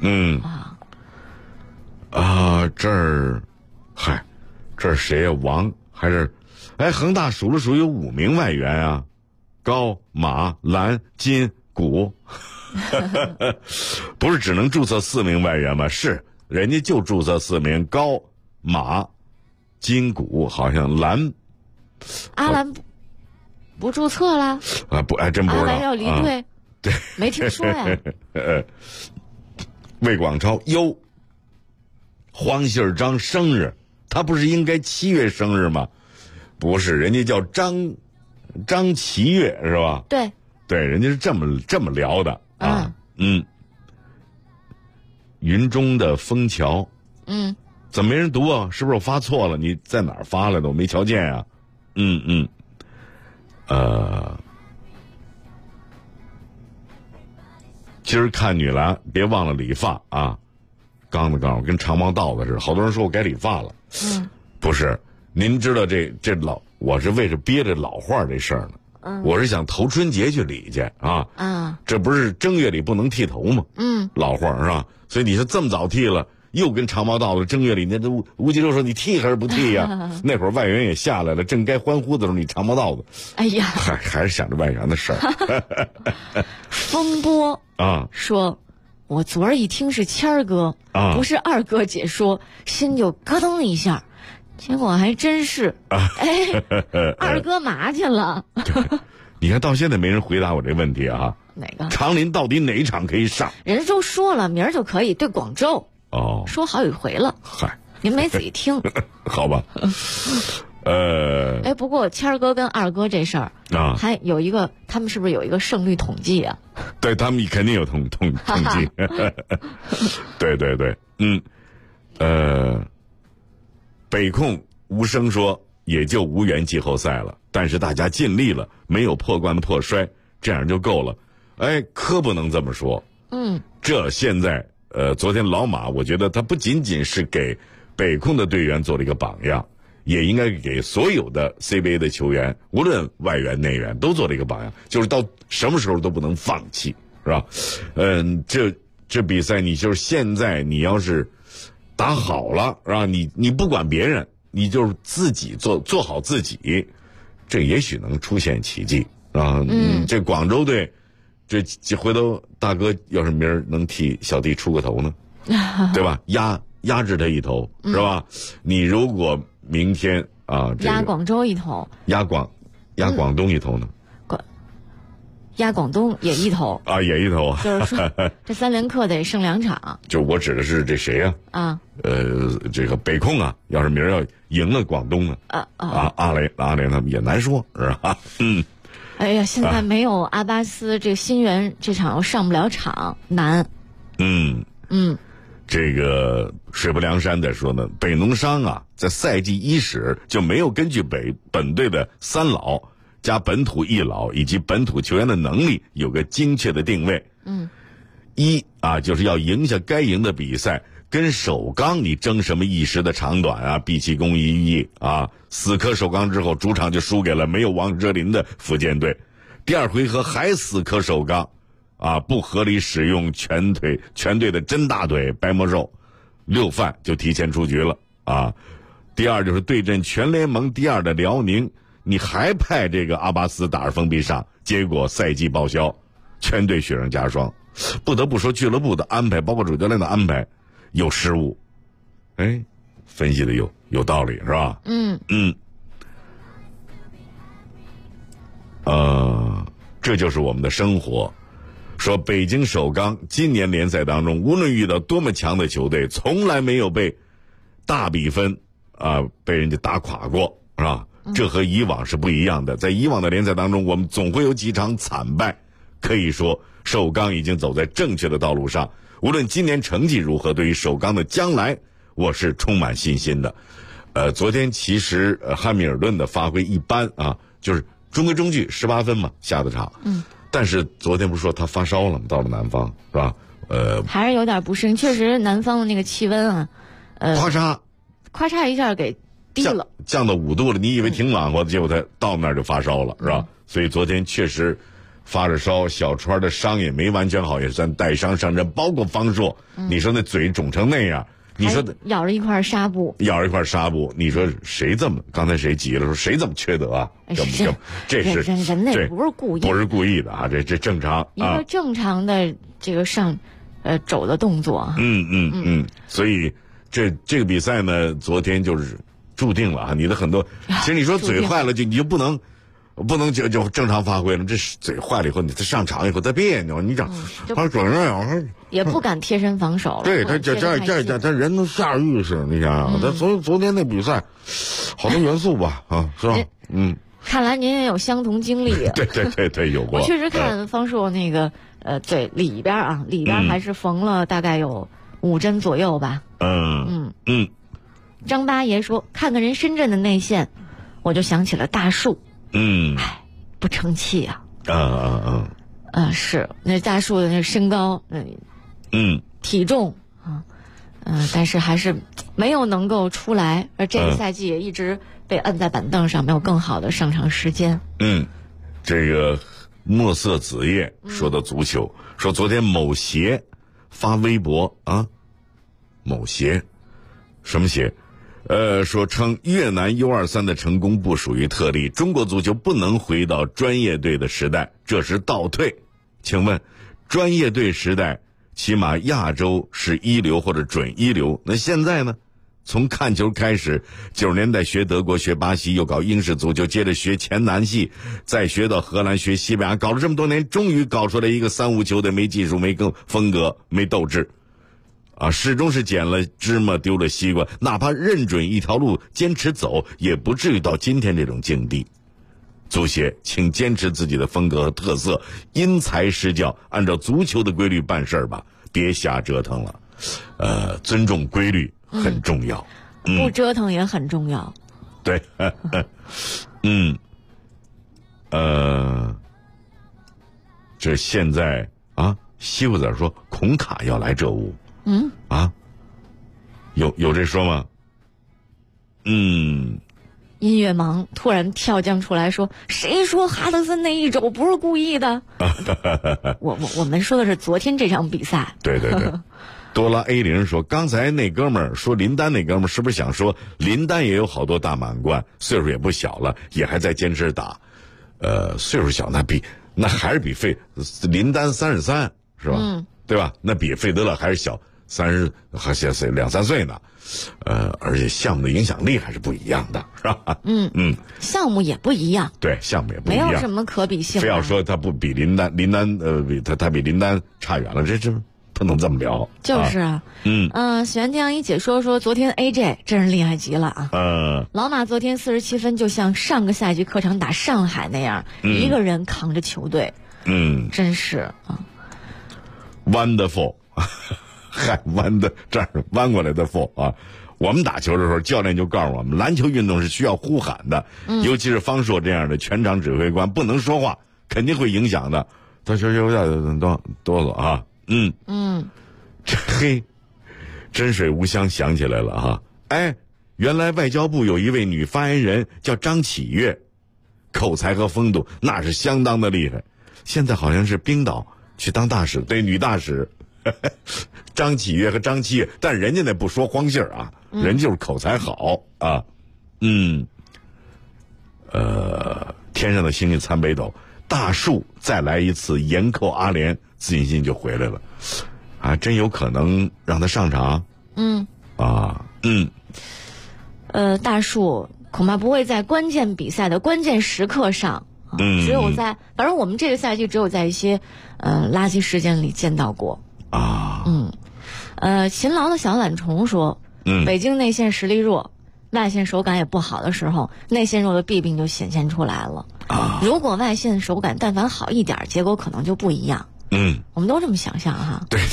A: 这儿谁呀？王还是？恒大数了数有5名外援啊，高、马、蓝、金、古，不是只能注册4名外援吗？是。人家就注册4名，高、马、金、古，好像蓝，
J: 阿兰不注册了
A: 啊？不，还真不知道。
J: 阿兰要离队，
A: 对，
J: 没听说呀。
A: 魏广超哟，黄信章生日，他不是应该7月生日吗？不是，人家叫张齐月是吧？
J: 对，
A: 人家是这么聊的啊。云中的枫桥，怎么没人读啊？是不是我发错了？你在哪儿发来的？我没瞧见啊。今儿看女篮，别忘了理发啊！刚的跟长毛道子似的，好多人说我该理发了。不是，您知道这我是为着憋着老话这事儿呢。我是想头春节去理去啊。这不是正月里不能剃头吗？老话是吧？所以你说这么早剃了， 又跟长毛道子正月里，那都吴奇隆说你替还是不替呀？那会儿外援也下来了，正该欢呼的时候，你长毛道子，
J: 哎呀，
A: 还是想着外援的事儿。
J: 风波
A: 啊，
J: 说，我昨儿一听是谦儿哥，不是二哥解说，心就咯噔一下，结果还真是，哎，二哥嘛去了？
A: 你看到现在没人回答我这个问题啊。
J: 哪个？
A: 长林到底哪一场可以上？
J: 人家都说了，明儿就可以对广州。
A: 哦，
J: 说好几回了。
A: 嗨，
J: 您没仔细听。
A: 好吧。
J: 哎，不过谦儿哥跟二哥这事儿
A: 啊，
J: 还有一个，他们是不是有一个胜率统计啊？
A: 对，他们肯定有统计。对对对，北控无声说也就无缘季后赛了，但是大家尽力了，没有破罐子破摔，这样就够了。哎，可不能这么说。这现在昨天老马，我觉得他不仅仅是给北控的队员做了一个榜样，也应该给所有的 CBA 的球员，无论外援内援，都做了一个榜样，就是到什么时候都不能放弃，是吧？这比赛你就是现在你要是打好了，是吧？你不管别人，你就是自己做好自己，这也许能出现奇迹啊！这广州队，这回头大哥要是明儿能替小弟出个头呢，对吧？压制他一头，是吧？你如果明天啊，
J: 压广州一头，
A: 压广东一头呢？
J: 压广东也一头
A: 啊，也一头。
J: 就是说，这3连客得胜2场。
A: 就我指的是这谁呀？这个北控啊，要是明儿要赢了广东呢，阿联他们也难说，是吧？
J: 哎呀，现在没有阿巴斯，这新援这场又上不了场，难。
A: 这个水泊梁山的说呢，北农商啊，在赛季伊始就没有根据本队的3老加本土1老以及本土球员的能力有个精确的定位。就是要赢下该赢的比赛，跟首钢你争什么一时的长短啊，毕其功于一役啊。死磕首钢之后，主场就输给了没有王哲林的福建队，第2回合还死磕首钢啊，不合理使用全队的真大腿白魔兽，6犯就提前出局了啊。第2就是对阵全联盟第2的辽宁，你还派这个阿巴斯打着封闭上，结果赛季报销，全队雪上加霜。不得不说俱乐部的安排，包括主教练的安排有失误。哎，分析的有道理，是吧？这就是我们的生活。说北京首钢今年联赛当中，无论遇到多么强的球队，从来没有被大比分被人家打垮过，是吧？这和以往是不一样的。在以往的联赛当中，我们总会有几场惨败，可以说首钢已经走在正确的道路上。无论今年成绩如何，对于首钢的将来，我是充满信心的。昨天其实汉密尔顿的发挥一般啊，就是中规中矩，18分嘛下的场。但是昨天不是说他发烧了吗？到了南方是吧？
J: 还是有点不适应。确实，南方的那个气温啊，
A: 咔
J: 嚓一下给低了，
A: 降到5度了。你以为挺暖和的，结果他到那儿就发烧了，是吧？所以昨天确实发着烧，小川的伤也没完全好，也算带伤上阵。包括方硕，你说那嘴肿成那样，你说
J: 咬着一块纱布，
A: 你说谁这么？刚才谁急了说谁这么缺德啊？这是
J: 人那不是故意
A: 的啊，这正常
J: 一个正常的这个肘的动作。
A: 所以这个比赛呢，昨天就是注定了啊，你的很多，其实你说嘴坏了你就不能就正常发挥了，这嘴坏了以后，你再上场以后再别扭，你讲他准样，
J: 也不敢贴身防守了。
A: 对他这人都下意识，你想想，他昨天那比赛好多元素吧是吧？
J: 看来您也有相同经历。
A: 对，有过。
J: 我确实看方硕那个嘴里边还是缝了大概有5针左右吧。张八爷说，看人深圳的内线，我就想起了大树。不成器啊！是那大树的那身高，体重但是还是没有能够出来，而这个赛季也一直被摁在板凳上，没有更好的上场时间。
A: 这个墨色子夜说到足球，说昨天某协发微博某协，什么协？说称越南 U23 的成功不属于特例，中国足球不能回到专业队的时代，这是倒退。请问，专业队时代起码亚洲是一流或者准一流，那现在呢？从看球开始，90年代学德国学巴西，又搞英式足球，接着学前南系，再学到荷兰学西班牙，搞了这么多年，终于搞出来一个三无球的，没技术没风格没斗志啊，始终是捡了芝麻丢了西瓜，哪怕认准一条路坚持走，也不至于到今天这种境地。足协请坚持自己的风格和特色，因材施教，按照足球的规律办事吧，别瞎折腾了。尊重规律很重要，
J: 不折腾也很重要。
A: 对，这现在啊，西瓜子说孔卡要来这屋，有这说吗？
J: 音乐盲突然跳将出来说：“谁说哈德森那一肘不是故意的？”我们说的是昨天这场比赛。
A: 对。多拉 A0 说，刚才那哥们儿说林丹那哥们儿是不是想说林丹也有好多大满贯，岁数也不小了，也还在坚持打。岁数小那还是比林丹33是吧？对吧？那比费德勒还是小30还小2-3岁呢。而且项目的影响力还是不一样的，是吧？
J: 项目也不一样。
A: 对，项目也不一样，
J: 没有什么可比性。
A: 非要说他不比林丹他比林丹差远了，这不能这么聊。
J: 就是喜欢天阳一解说昨天 AJ 真是厉害极了啊！老马昨天47分，就像上个赛季客场打上海那样，一个人扛着球队，真是
A: wonderful。这儿弯过来的 for 啊！我们打球的时候，教练就告诉我们，篮球运动是需要呼喊的，尤其是方硕这样的全场指挥官，不能说话，肯定会影响的。他说哆嗦啊，这真水无香想起来了哈！原来外交部有一位女发言人叫张启月，口才和风度那是相当的厉害。现在好像是冰岛去当大使，对，女大使。张启月和张七月，但人家那不说荒信儿啊，人就是口才好啊。天上的星星参北斗，大树再来一次严扣阿联，自信心就回来了啊！真有可能让他上场。
J: 大树恐怕不会在关键比赛的关键时刻上，只有反正我们这个赛季只有在一些垃圾时间里见到过。勤劳的小懒虫说，北京内线实力弱，外线手感也不好的时候，内线弱的弊病就显现出来了。如果外线手感但凡好一点，结果可能就不一样。我们都这么想象哈。
A: 对，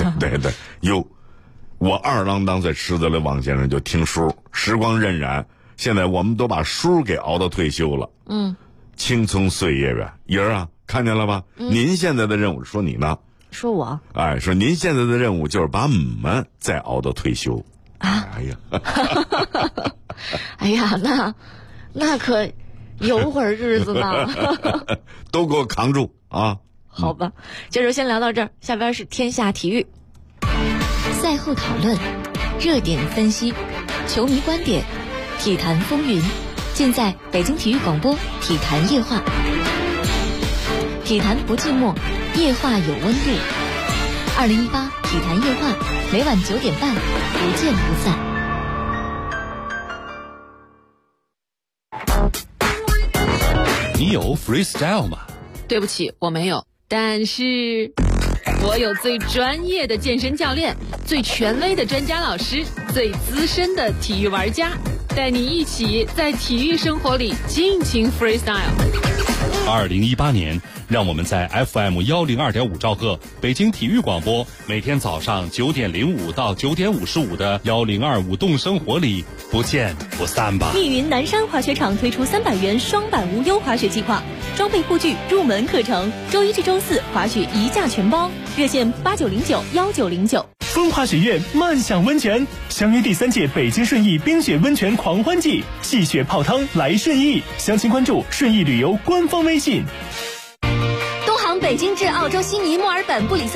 A: 我二郎当在池子里，王先生就听书，时光荏苒，现在我们都把书给熬到退休了。青葱岁月呗，爷儿啊，看见了吧？您现在的任务，说你呢？
J: 说我
A: 说您现在的任务就是把我们再熬到退休啊！
J: 哎呀，那可有会儿日子呢。
A: 都给我扛住啊！
J: 好吧，这就先聊到这儿，下边是天下体育
R: 赛后讨论、热点分析、球迷观点、体坛风云，尽在北京体育广播体坛夜话。体坛不寂寞，夜话有温度。2018体坛夜话，每晚9点半，不见不散。
K: 你有 freestyle 吗？
D: 对不起，我没有。但是我有最专业的健身教练，最权威的专家老师，最资深的体育玩家，带你一起在体育生活里尽情 freestyle。
K: 2018年，让我们在 FM102.5兆赫北京体育广播，每天早上9点05到9点55的102舞动生活里不见不散吧。
R: 密云南山滑雪场推出300元双板无忧滑雪计划，装备护具入门课程，周1至周4滑雪一价全包，热线89091909。
P: 风花雪苑慢享温泉，相约第3届北京顺义冰雪温泉狂欢季，戏雪泡汤来顺义，详情关注顺义旅游官方微信。
R: 东航北京至澳洲悉尼、墨尔本、布里斯